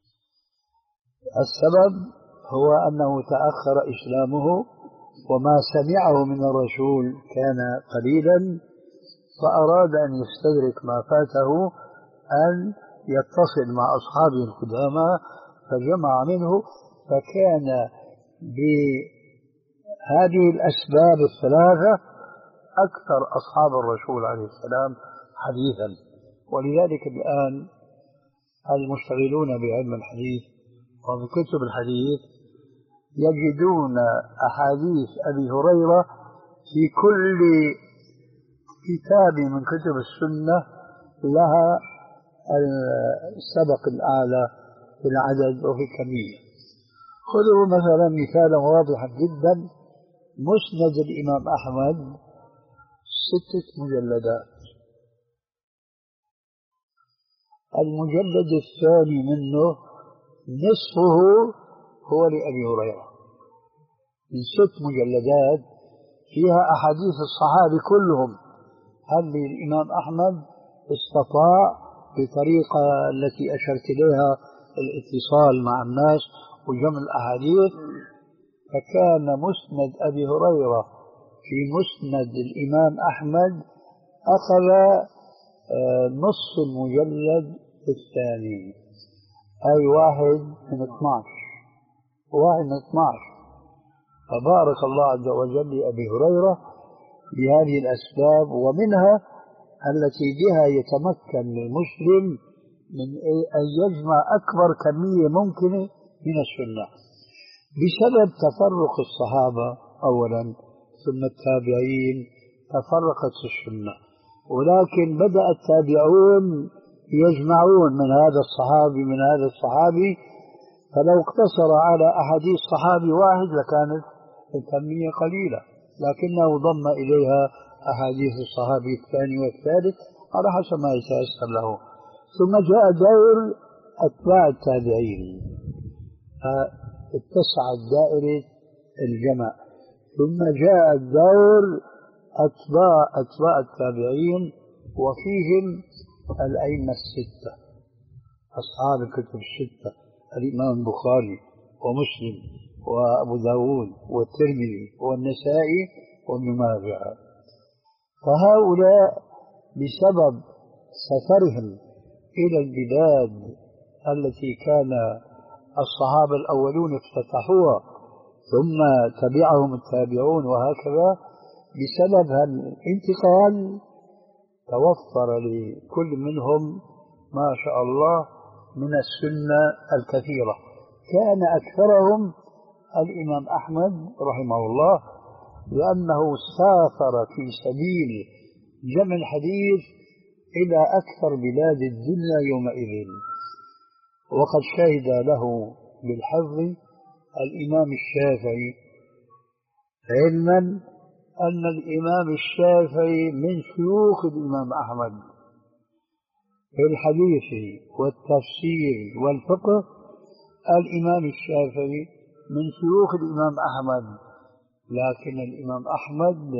السبب هو أنه تأخر إسلامه وما سمعه من الرسول كان قليلا، فأراد أن يستدرك ما فاته، أن يتصل مع أصحابه القدامى، فجمع منه. فكان بهذه الأسباب الثلاثة أكثر أصحاب الرسول عليه السلام حديثا. ولذلك الآن المشتغلون بعلم الحديث وبكتب الحديث يجدون أحاديث أبي هريرة في كل كتاب من كتب السنة لها السبق الأعلى في العدد وفي الكمية. خذوا مثلا مثالا واضحا جدا: مسند الإمام أحمد ستة مجلدات، المجلد الثاني منه نصفه هو لأبي هريرة، من ست مجلدات فيها أحاديث الصحابة كلهم. هل الإمام أحمد استطاع بطريقة التي أشرت إليها الاتصال مع الناس وجمع الأحاديث؟ فكان مسند أبي هريرة في مسند الإمام أحمد أخذ نصف المجلد الثاني، أي واحد من اثناشر واحد من اثناشر. فبارك الله عز وجل لأبي هريرة بهذه الأسباب، ومنها التي بها يتمكن للمسلم من أن يجمع أكبر كمية ممكنة من السنة بسبب تفرق الصحابة أولا، ثم التابعين تفرقت السنة، ولكن بدأ التابعون يجمعون من هذا الصحابي من هذا الصحابي، فلو اقتصر على أحاديث صحابي واحد لكانت الكمية قليلة، لكنه ضم إليها أحاديث الصحابي الثاني والثالث على حسب ما يتيسر له. ثم جاء دور أتباع التابعين، اتسعت دائرة الجمع، ثم جاء دور أتباع أتباع التابعين، وفيهم الأئمة الستة أصحاب الكتب الستة، الإمام البخاري ومسلم وأبو داود والترمذي والنسائي وابن ماجه. فهؤلاء بسبب سفرهم إلى البلاد التي كان الصحابة الأولون افتتحوها ثم تبعهم التابعون وهكذا، بسبب الانتقال توفر لكل منهم ما شاء الله من السنة الكثيرة. كان أكثرهم الإمام أحمد رحمه الله، لأنه سافر في سبيل جمع الحديث إلى أكثر بلاد الدنيا يومئذ، وقد شهد له بالحظ الإمام الشافعي، علما أن الإمام الشافعي من شيوخ الإمام أحمد في الحديث والتفسير والفقه. الإمام الشافعي من شيوخ الإمام أحمد، لكن الإمام أحمد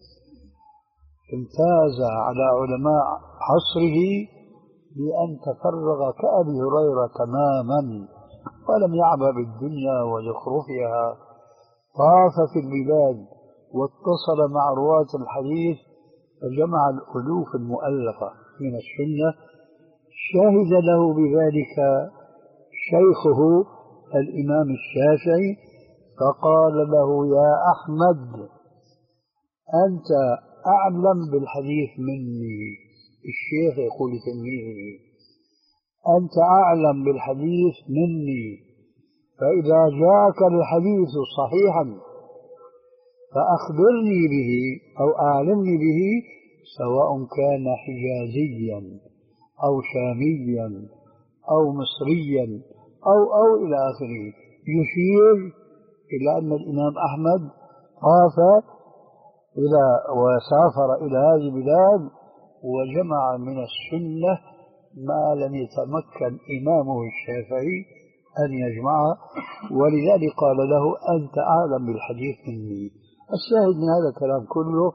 امتاز على علماء عصره بأن تفرغ كأبي هريرة تماما، ولم يعبأ بالدنيا وزخرفها، طاف في البلاد واتصل مع رواة الحديث فجمع الألوف المؤلفة من السنة. شهد له بذلك شيخه الإمام الشافعي، فقال له: يا أحمد، أنت أعلم بالحديث مني. الشيخ يقول لتلميذه: أنت أعلم بالحديث مني، فإذا جاءك الحديث صحيحا فأخبرني به أو أعلمني به، سواء كان حجازيا أو شاميا أو مصريا أو أو إلى آخره. يشير إلى أن الإمام أحمد طاف إلى وسافر إلى هذه البلاد وجمع من السنة ما لم يتمكن إمامه الشافعي أن يجمعه، ولذلك قال له: أنت أعلم بالحديث مني. الشاهد من هذا الكلام كله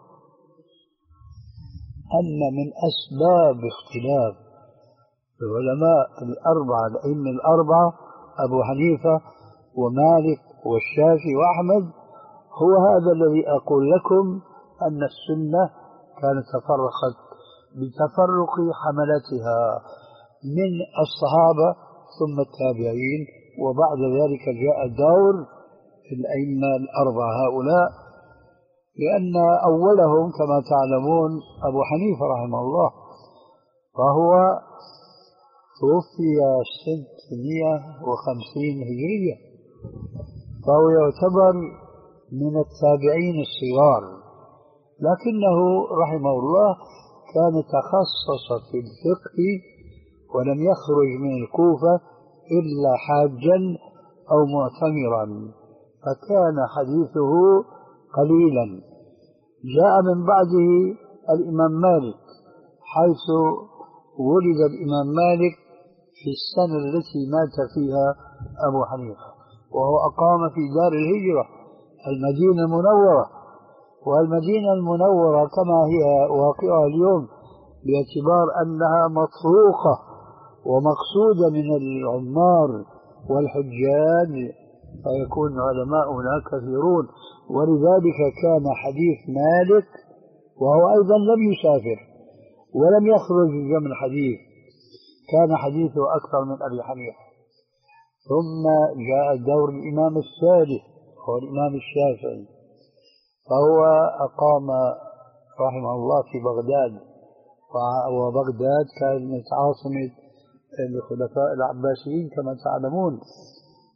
أن من أسباب اختلاف العلماء الأربعة الأئمة الأربعة أبو حنيفة ومالك والشافعي وأحمد هو هذا الذي أقول لكم، أن السنة كانت تفرقت بتفرق حملتها من الصحابة ثم التابعين، وبعد ذلك جاء دور الأئمة الأربعة هؤلاء، لأن أولهم كما تعلمون أبو حنيفة رحمه الله، فهو توفي سنة مئة وخمسين هجرية، فهو يعتبر من التابعين الصغار، لكنه رحمه الله كان تخصص في الفقه ولم يخرج من الكوفة إلا حاجا أو معتمرا، فكان حديثه قليلا. جاء من بعده الإمام مالك، حيث ولد الإمام مالك في السنة التي مات فيها أبو حنيفة، وهو أقام في دار الهجرة المدينة المنورة، والمدينة المنورة كما هي واقعة اليوم باعتبار أنها مطروقة ومقصودة من العمار والحجاج، فيكون العلماء هناك كثيرون، ولذلك كان حديث مالك وهو أيضا لم يسافر ولم يخرج من الحديث، كان حديثه أكثر من أبي حنيفة. ثم جاء دور الإمام الثالث هو الإمام الشافعي، فهو أقام رحمه الله في بغداد، وبغداد كانت عاصمة الخلفاء العباسيين كما تعلمون،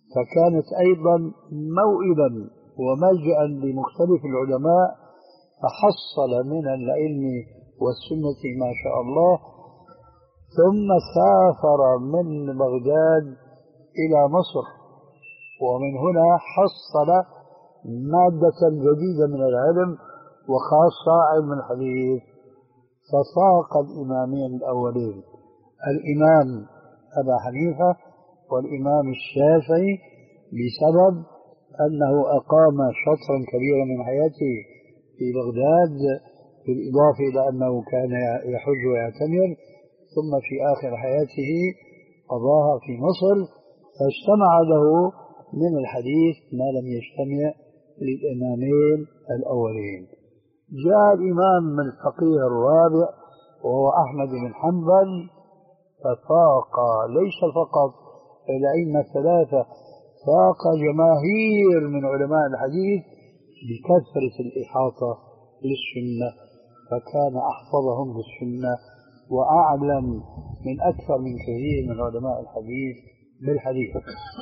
فكانت أيضا موئلا وملجأ لمختلف العلماء، فحصل من العلم والسنة ما شاء الله. ثم سافر من بغداد إلى مصر، ومن هنا حصل مادة جديدة من العلم وخاصة علم الحديث. ففاق الإمامين الأولين، الإمام أبا حنيفة والإمام الشافعي، بسبب أنه أقام شطرا كبيرا من حياته في بغداد، بالإضافة إلى أنه كان يحج ويعتمر، ثم في آخر حياته قضاها في مصر، فاجتمع له من الحديث ما لم يجتمع للإمامين الأولين. جاء الإمام الفقيه الرابع وهو أحمد بن حنبل، ففاق ليس فقط الأئمة الثلاثة، فاق جماهير من علماء الحديث بكثرة الإحاطة للسنة، فكان أحفظهم للسنة وأعلم من أكثر من كثير من علماء الحديث بالحديث.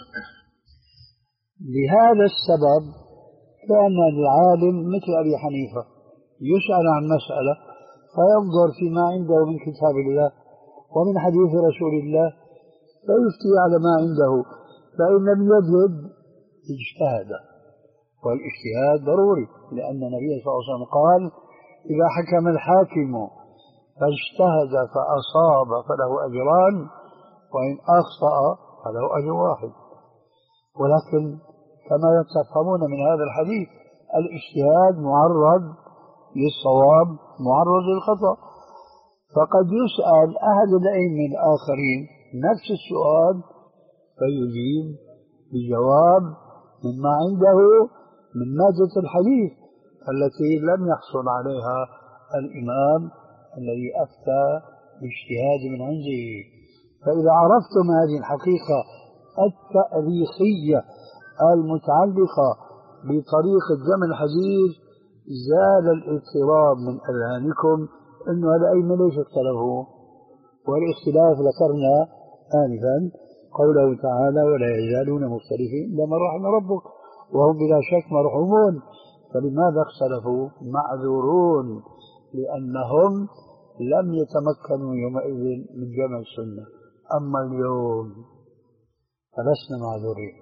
لهذا السبب كان العالم مثل أبي حنيفة يسأل عن مسألة فينظر فيما عنده من كتاب الله ومن حديث رسول الله فيفتي على ما عنده، فإن لم يجد اجتهد، والاجتهاد ضروري، لأن النبي صلى الله عليه وسلم قال: إذا حكم الحاكم فاجتهد فأصاب فله أجران، وإن أخطأ فله أجر واحد. ولكن كما تفهمون من هذا الحديث الاجتهاد معرض للصواب معرض للخطأ، فقد يسأل أحد الأئمة الآخرين نفس السؤال فيجيب بجواب مما عنده من مادة الحديث التي لم يحصل عليها الإمام الذي أفتى باجتهاد من عنده. فإذا عرفتم هذه الحقيقة التاريخية المتعلقة بطريقة جمع الحديث زال الاضطراب من أذهانكم أنه الأئمة ليش اختلفوا. والاختلاف ذكرنا آنفا قوله تعالى: ولا يزالون مختلفين إلا من رحم ربك وهم بلا شك مرحومون. فلماذا اختلفوا؟ معذورون، لأنهم لم يتمكنوا يومئذ من جمع السنة. أما اليوم فلسنا معذورين،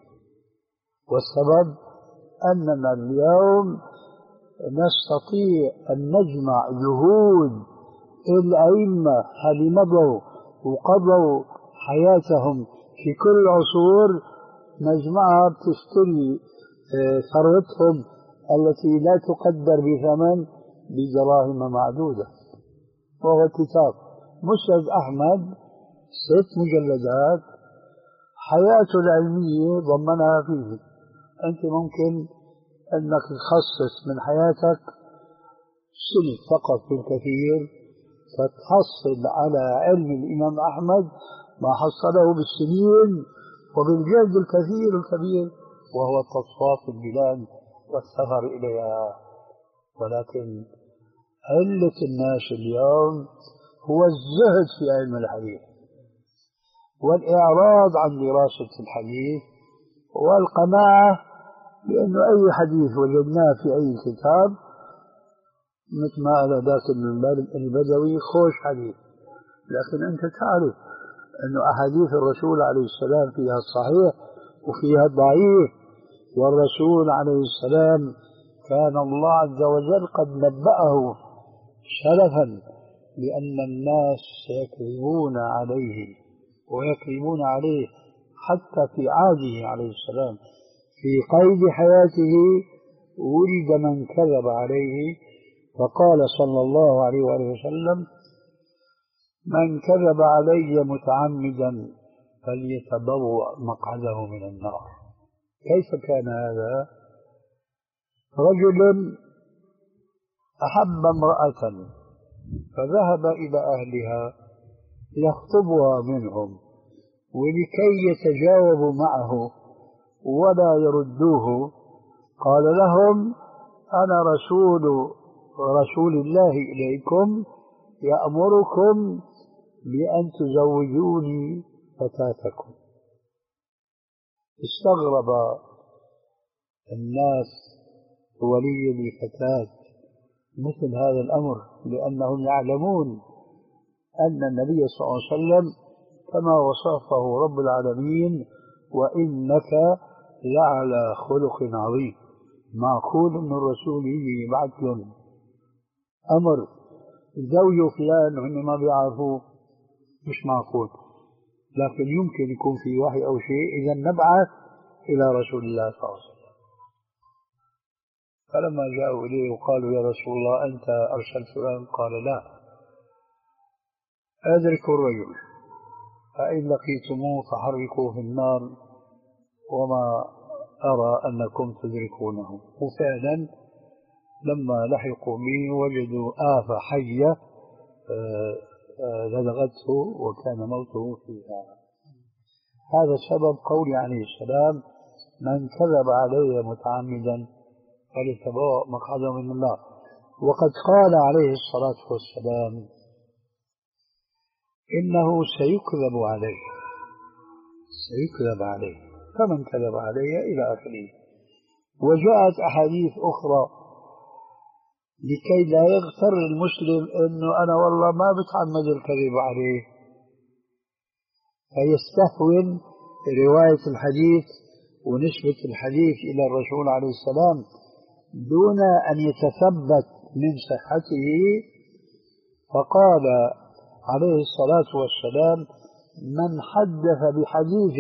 والسبب أننا اليوم نستطيع أن نجمع جهود الأئمة اللي مضوا وقضوا حياتهم في كل العصور، نجمعها بتشتري ثروتهم التي لا تقدر بثمن بدراهم معدودة، وهو كتاب مسند أحمد ست مجلدات حياته العلمية ضمنها فيه. أنت ممكن أنك تخصص من حياتك سنة فقط بالكثير فتحصل على علم الإمام أحمد ما حصله بالسنين وبالجهد الكثير الكبير، وهو تصفيات البلاد والسفر إليها. ولكن علة الناس اليوم هو الزهد في علم الحديث والإعراض عن دراسة الحديث والقناعة بأن أي حديث وجدناه في أي كتاب مثل ما قال ذاك البدوي خوش حديث. لكن أنت تعرف أن أحاديث الرسول عليه السلام فيها الصحيح وفيها الضعيف، والرسول عليه السلام كان الله عز وجل قد نبأه شرفا لأن الناس سيكذبون عليه ويكذبون عليه حتى في عهده عليه السلام. في قيد حياته ولد من كذب عليه، فقال صلى الله عليه وآله وسلم: من كذب علي متعمدا فليتبوأ مقعده من النار. كيف كان هذا؟ رجل أحب امرأة فذهب إلى أهلها يخطبها منهم، ولكي يتجاوبوا معه ولا يردوه قال لهم: أنا رسول رسول الله إليكم يأمركم بأن تزوجوني فتاتكم. استغرب الناس ولي الفتاة مثل هذا الأمر، لأنهم يعلمون أن النبي صلى الله عليه وسلم كما وصفه رب العالمين: وإنك لعلى خلق عظيم. معقول أن الرسول يجي يبعث لهم أمر زوجوا فلان وهم ما بيعرفوه؟ مش معقول. لكن يمكن يكون في وحي أو شيء، إذا نبعث إلى رسول الله صلى الله عليه وسلم. فلما جاءوا إليه وقالوا: يا رسول الله أنت أرسلت فلان؟ قال: لا، أدركوا الرجل، فإن لقيتموه فحرقوه في النار، وما أرى أنكم تدركونه. وفعلا لما لحقوا به وجدوا آفة حية لدغته وكان موته فيها. هذا سبب قول عليه السلام: من كذب علي متعمدا فليتبوأ مقعده من النار. وقد قال عليه الصلاة والسلام: إنه سيكذب عليه سيكذب عليه فمن كذب علي إلى آخره. وجاءت أحاديث أخرى لكي لا يغتر المسلم أنه أنا والله ما بتعمد الكذب عليه، فيستهون رواية الحديث ونسبة الحديث إلى الرسول عليه السلام دون أن يتثبت من صحته. فقال عليه الصلاة والسلام: من حدث بحديث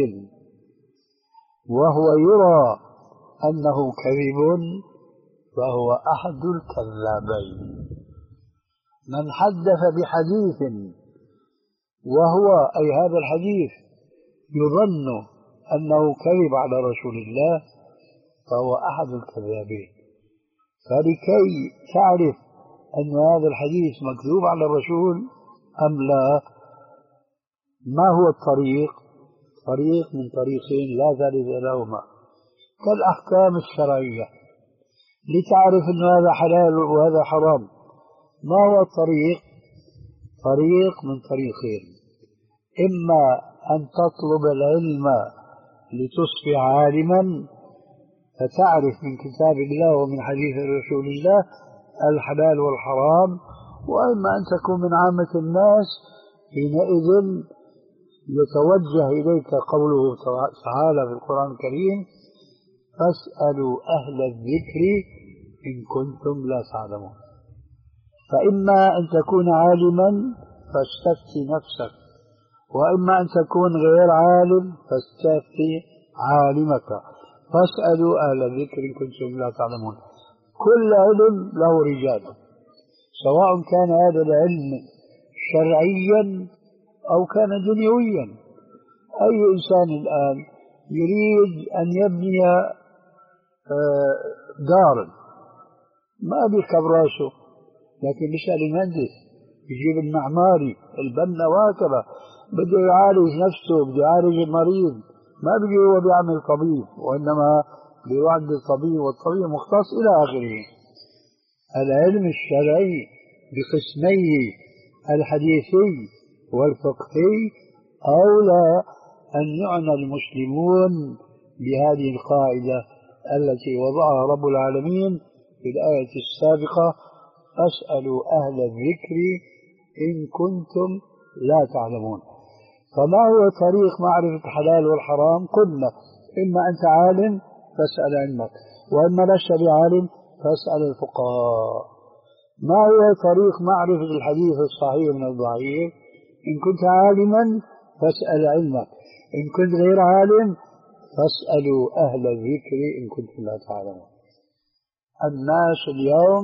وهو يرى أنه كذب فهو أحد الكذابين. من حدث بحديث وهو أي هذا الحديث يظن أنه كذب على رسول الله فهو أحد الكذابين. فلكي تعرف أن هذا الحديث مكذوب على الرسول أم لا، ما هو الطريق؟ طريق من طريقين لا ثالث لهما كالأحكام الشرعية. لتعرف أن هذا حلال وهذا حرام، ما هو الطريق؟ طريق من طريقين: إما أن تطلب العلم لتصبح عالما فتعرف من كتاب الله ومن حديث رسول الله الحلال والحرام، وإما أن تكون من عامة الناس. حينئذ يتوجه إليك قوله تعالى في القرآن الكريم: فاسألوا أهل الذكر إن كنتم لا تعلمون. فإما أن تكون عالما فاستفتي نفسك، وإما أن تكون غير عالم فاستفتي عالمك. فاسألوا أهل الذكر إن كنتم لا تعلمون. كل علم له رجال، سواء كان هذا العلم شرعيا أو كان دنيويا. أي إنسان الآن يريد أن يبني دارا ما بيركب راسه، لكن بيسأل المهندس، يجيب المعماري البنا وهكذا، بده يعالج نفسه، بده يعالج المريض، ما بيجي هو بيعمل طبيب، وإنما بيوعد الطبيب والطبيب مختص إلى آخره. العلم الشرعي بقسميه الحديثي والفقهي أولى أن يعنى المسلمون بهذه القاعدة التي وضعها رب العالمين في الآية السابقة: أسألوا أهل الذكر إن كنتم لا تعلمون. فما هو طريق معرفة الحلال والحرام؟ قلنا: إما أنت عالم فاسأل علمك، وإما لست بعالم فاسأل الفقهاء. ما هو طريق معرفة الحديث الصحيح من الضعيف؟ إن كنت عالما فاسأل علمك، إن كنت غير عالم فاسألوا أهل الذكر إن كنتم لا تعلمون. الناس اليوم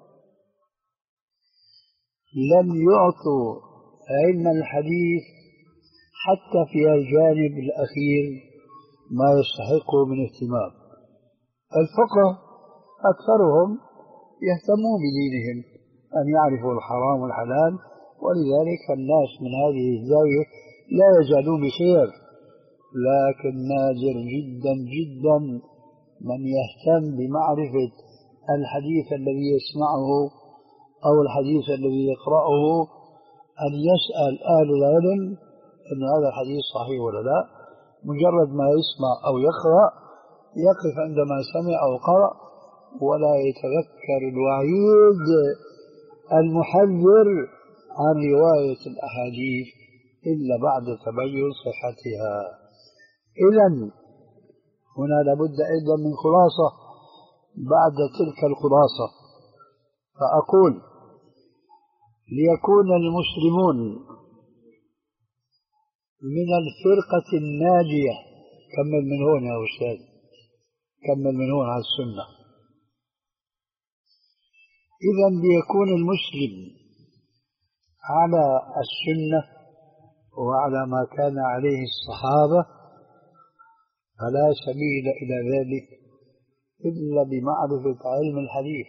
لم يعطوا علم الحديث حتى في الجانب الأخير ما يستحقه من اهتمام. الفقه أكثرهم يهتمون بدينهم أن يعرفوا الحرام والحلال، ولذلك الناس من هذه الزاوية لا يزالون بخير. لكن نادر جدا جدا من يهتم بمعرفة الحديث الذي يسمعه أو الحديث الذي يقرأه، أن يسأل أهل العلم أن هذا الحديث صحيح ولا لا. مجرد ما يسمع أو يقرأ يقف عندما سمع أو قرأ ولا يتذكر الوعيد المحذر عن رواية الأحاديث إلا بعد تبين صحتها. إذن هنا لابد أيضا من خلاصة بعد تلك الخلاصة، فأقول ليكون المسلمون من الفرقة الناجية. كمل من هون يا أستاذ، كمل من هون على السنة. إذن ليكون المسلم على السنة وعلى ما كان عليه الصحابة فلا سبيل إلى ذلك إلا بمعرفة علم الحديث.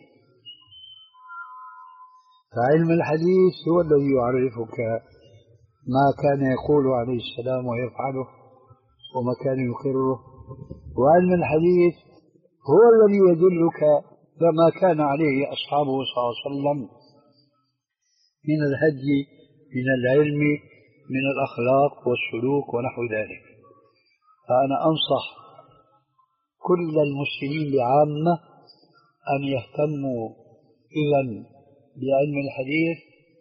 فعلم الحديث هو الذي يعرفك ما كان يقول عليه السلام ويفعله وما كان يقره، وعلم الحديث هو الذي يدلك كما كان عليه أصحابه صلى الله عليه وسلم من الهدي، من العلم، من الأخلاق والسلوك ونحو ذلك. فأنا أنصح كل المسلمين بعامة أن يهتموا إذن بعلم الحديث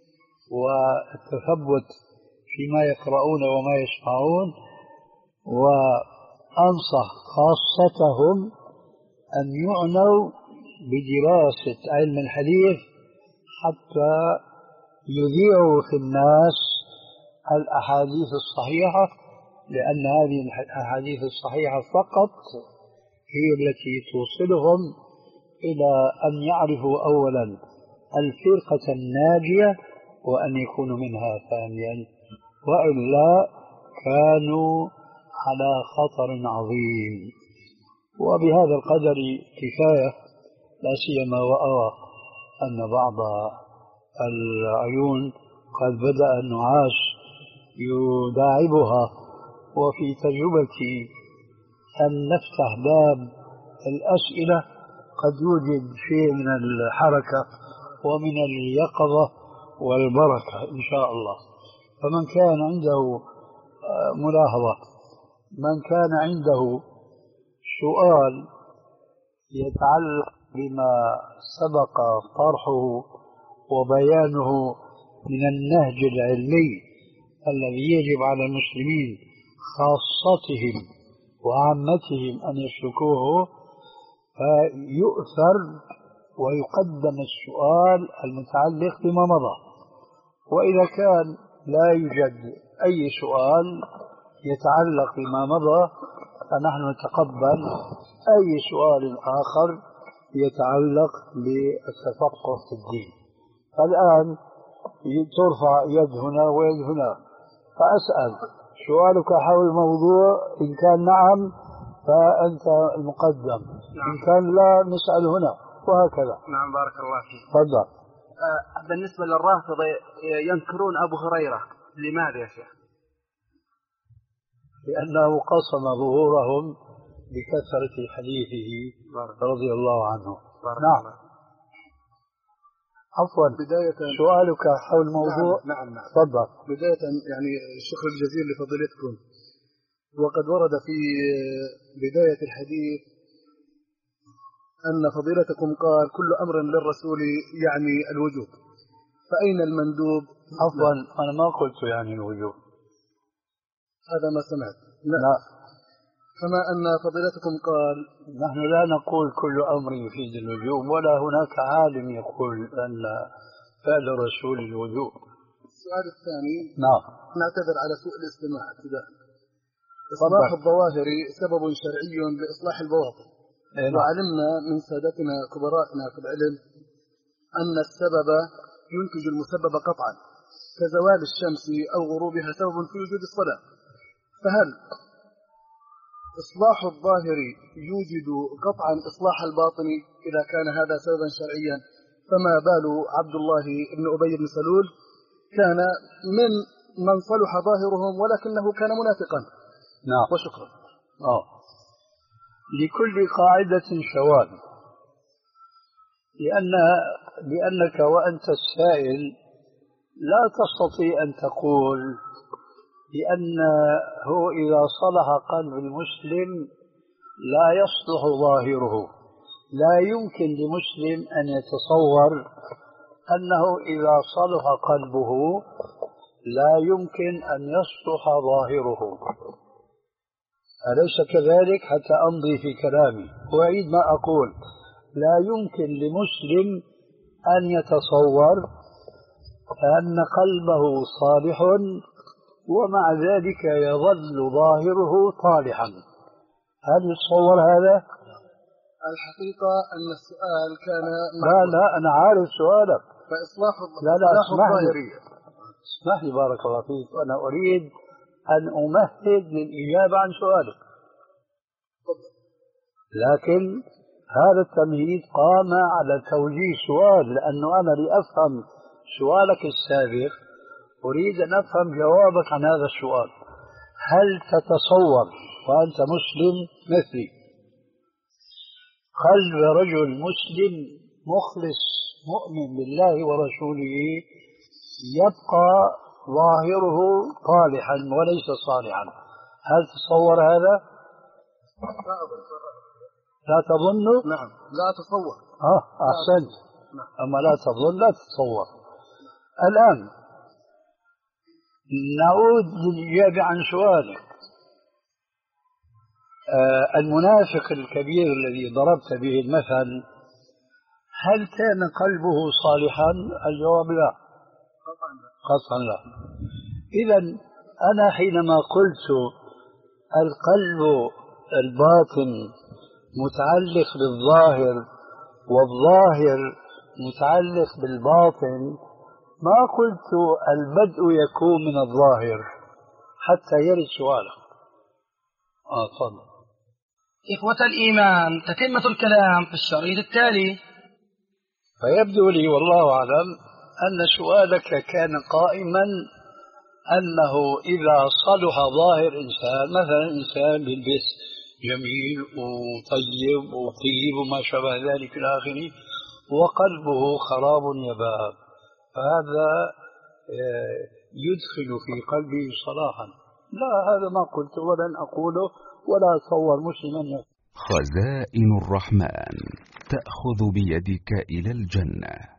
والتثبت فيما يقرؤون وما يسمعون، وأنصح خاصتهم أن يعنوا بدراسة علم الحديث حتى يذيعوا في الناس الأحاديث الصحيحة، لأن هذه الأحاديث الصحيحة فقط هي التي توصلهم إلى أن يعرفوا أولا الفرقة الناجية وأن يكونوا منها ثانيا، وإلا كانوا على خطر عظيم. وبهذا القدر كفاية، لا سيما وأرى أن بعض العيون قد بدأ النعاس يداعبها، وفي تجربتي أن نفتح باب الأسئلة قد يوجد شيء من الحركة ومن اليقظة والبركة إن شاء الله. فمن كان عنده ملاحظة، من كان عنده سؤال يتعلق بما سبق طرحه وبيانه من النهج العلمي الذي يجب على المسلمين خاصتهم وعامتهم أن يسلكوه، فيؤثر ويقدم السؤال المتعلق بما مضى. وإذا كان لا يوجد أي سؤال يتعلق بما مضى فنحن نتقبل أي سؤال آخر يتعلق بالتفقه في الدين. الآن ترفع يد هنا ويد هنا، فأسأل سؤالك حول الموضوع، إن كان نعم فأنت المقدم، نعم. إن كان لا نسأل هنا، وهكذا. نعم بارك الله فيك. تفضل. آه بالنسبة للرافضة ينكرون أبو هريرة، لماذا يا شيخ؟ لأنه قصم ظهورهم بكثرة حديثه رضي الله عنه. نعم. عفوا، بداية سؤالك حول الموضوع. نعم نعم, نعم. تفضل. بداية يعني الشكر الجزيل لفضيلتكم. وقد ورد في بداية الحديث أن فضيلتكم قال كل أمر للرسول يعني الوجوب، فأين المندوب؟ عفوا أنا ما قلت يعني الوجوب، هذا ما سمعت. لا, لا. كما أن فضيلتكم قال نحن لا نقول كل أمر يفيد الوجوب، ولا هناك عالم يقول أن فعل الرسول الوجوب. السؤال الثاني، نعم، نعتذر على سوء الاستماع ابتداء. إصلاح الظواهر سبب شرعي لإصلاح البواطن. نعم. وعلمنا من سادتنا كبرائنا في العلم أن السبب ينتج المسبب قطعا، كزوال الشمس أو غروبها سبب في وجود الصلاة. فهل إصلاح الظاهر يوجد قطعا إصلاح الباطن؟ إذا كان هذا سببا شرعيا فما بال عبد الله بن أبي بن سلول كان من من صلح ظاهرهم ولكنه كان منافقا. نعم. وشكرا. آه. لكل قاعدة شواذ، لأن لأنك وأنت السائل لا تستطيع أن تقول لأنه إذا صلح قلب المسلم لا يصلح ظاهره. لا يمكن لمسلم أن يتصور أنه إذا صلح قلبه لا يمكن أن يصلح ظاهره. أليس كذلك؟ حتى أمضي في كلامي وأعيد ما أقول. لا يمكن لمسلم أن يتصور أن قلبه صالح ومع ذلك يظل ظاهره طالحا. هل يتصور هذا؟ الحقيقة أن السؤال كان لا لا أنا عارف سؤالك. فإصلاح لا لا اسمح لي اسمح لي بارك الله فيك. أنا أريد أن أمهد للإجابة عن سؤالك، لكن هذا التمهيد قام على توجيه سؤال، لأنه أنا لأفهم سؤالك السابق أريد أن أفهم جوابك عن هذا السؤال. هل تتصور وأنت مسلم مثلي قلب رجل مسلم مخلص مؤمن بالله ورسوله يبقى ظاهره طالحا وليس صالحا؟ هل تصور هذا؟ لا تظن؟ نعم لا أتصور. آه أحسنت. أما لا تظن لا تتصور. الآن نعود للإجابة عن سؤالك. آه المنافق الكبير الذي ضربت به المثل هل كان قلبه صالحا؟ الجواب لا، قطعا لا. إذا أنا حينما قلت القلب الباطن متعلق بالظاهر والظاهر متعلق بالباطن، ما قلت البدء يكون من الظاهر حتى يرد سؤالك. آه تفضل. إخوة الإيمان، تتمة الكلام في الشريط التالي. فيبدو لي والله أعلم أن سؤالك كان قائما أنه إذا صلح ظاهر إنسان، مثلا إنسان بالبس جميل وطيب وطيب وما شابه ذلك إلى آخره، وقلبه خراب يباب، فهذا يدخل في قلبه صلاحا. لا، هذا ما قلت ولن أقوله ولا أتصور مسلما. خزائن الرحمن تأخذ بيدك إلى الجنة.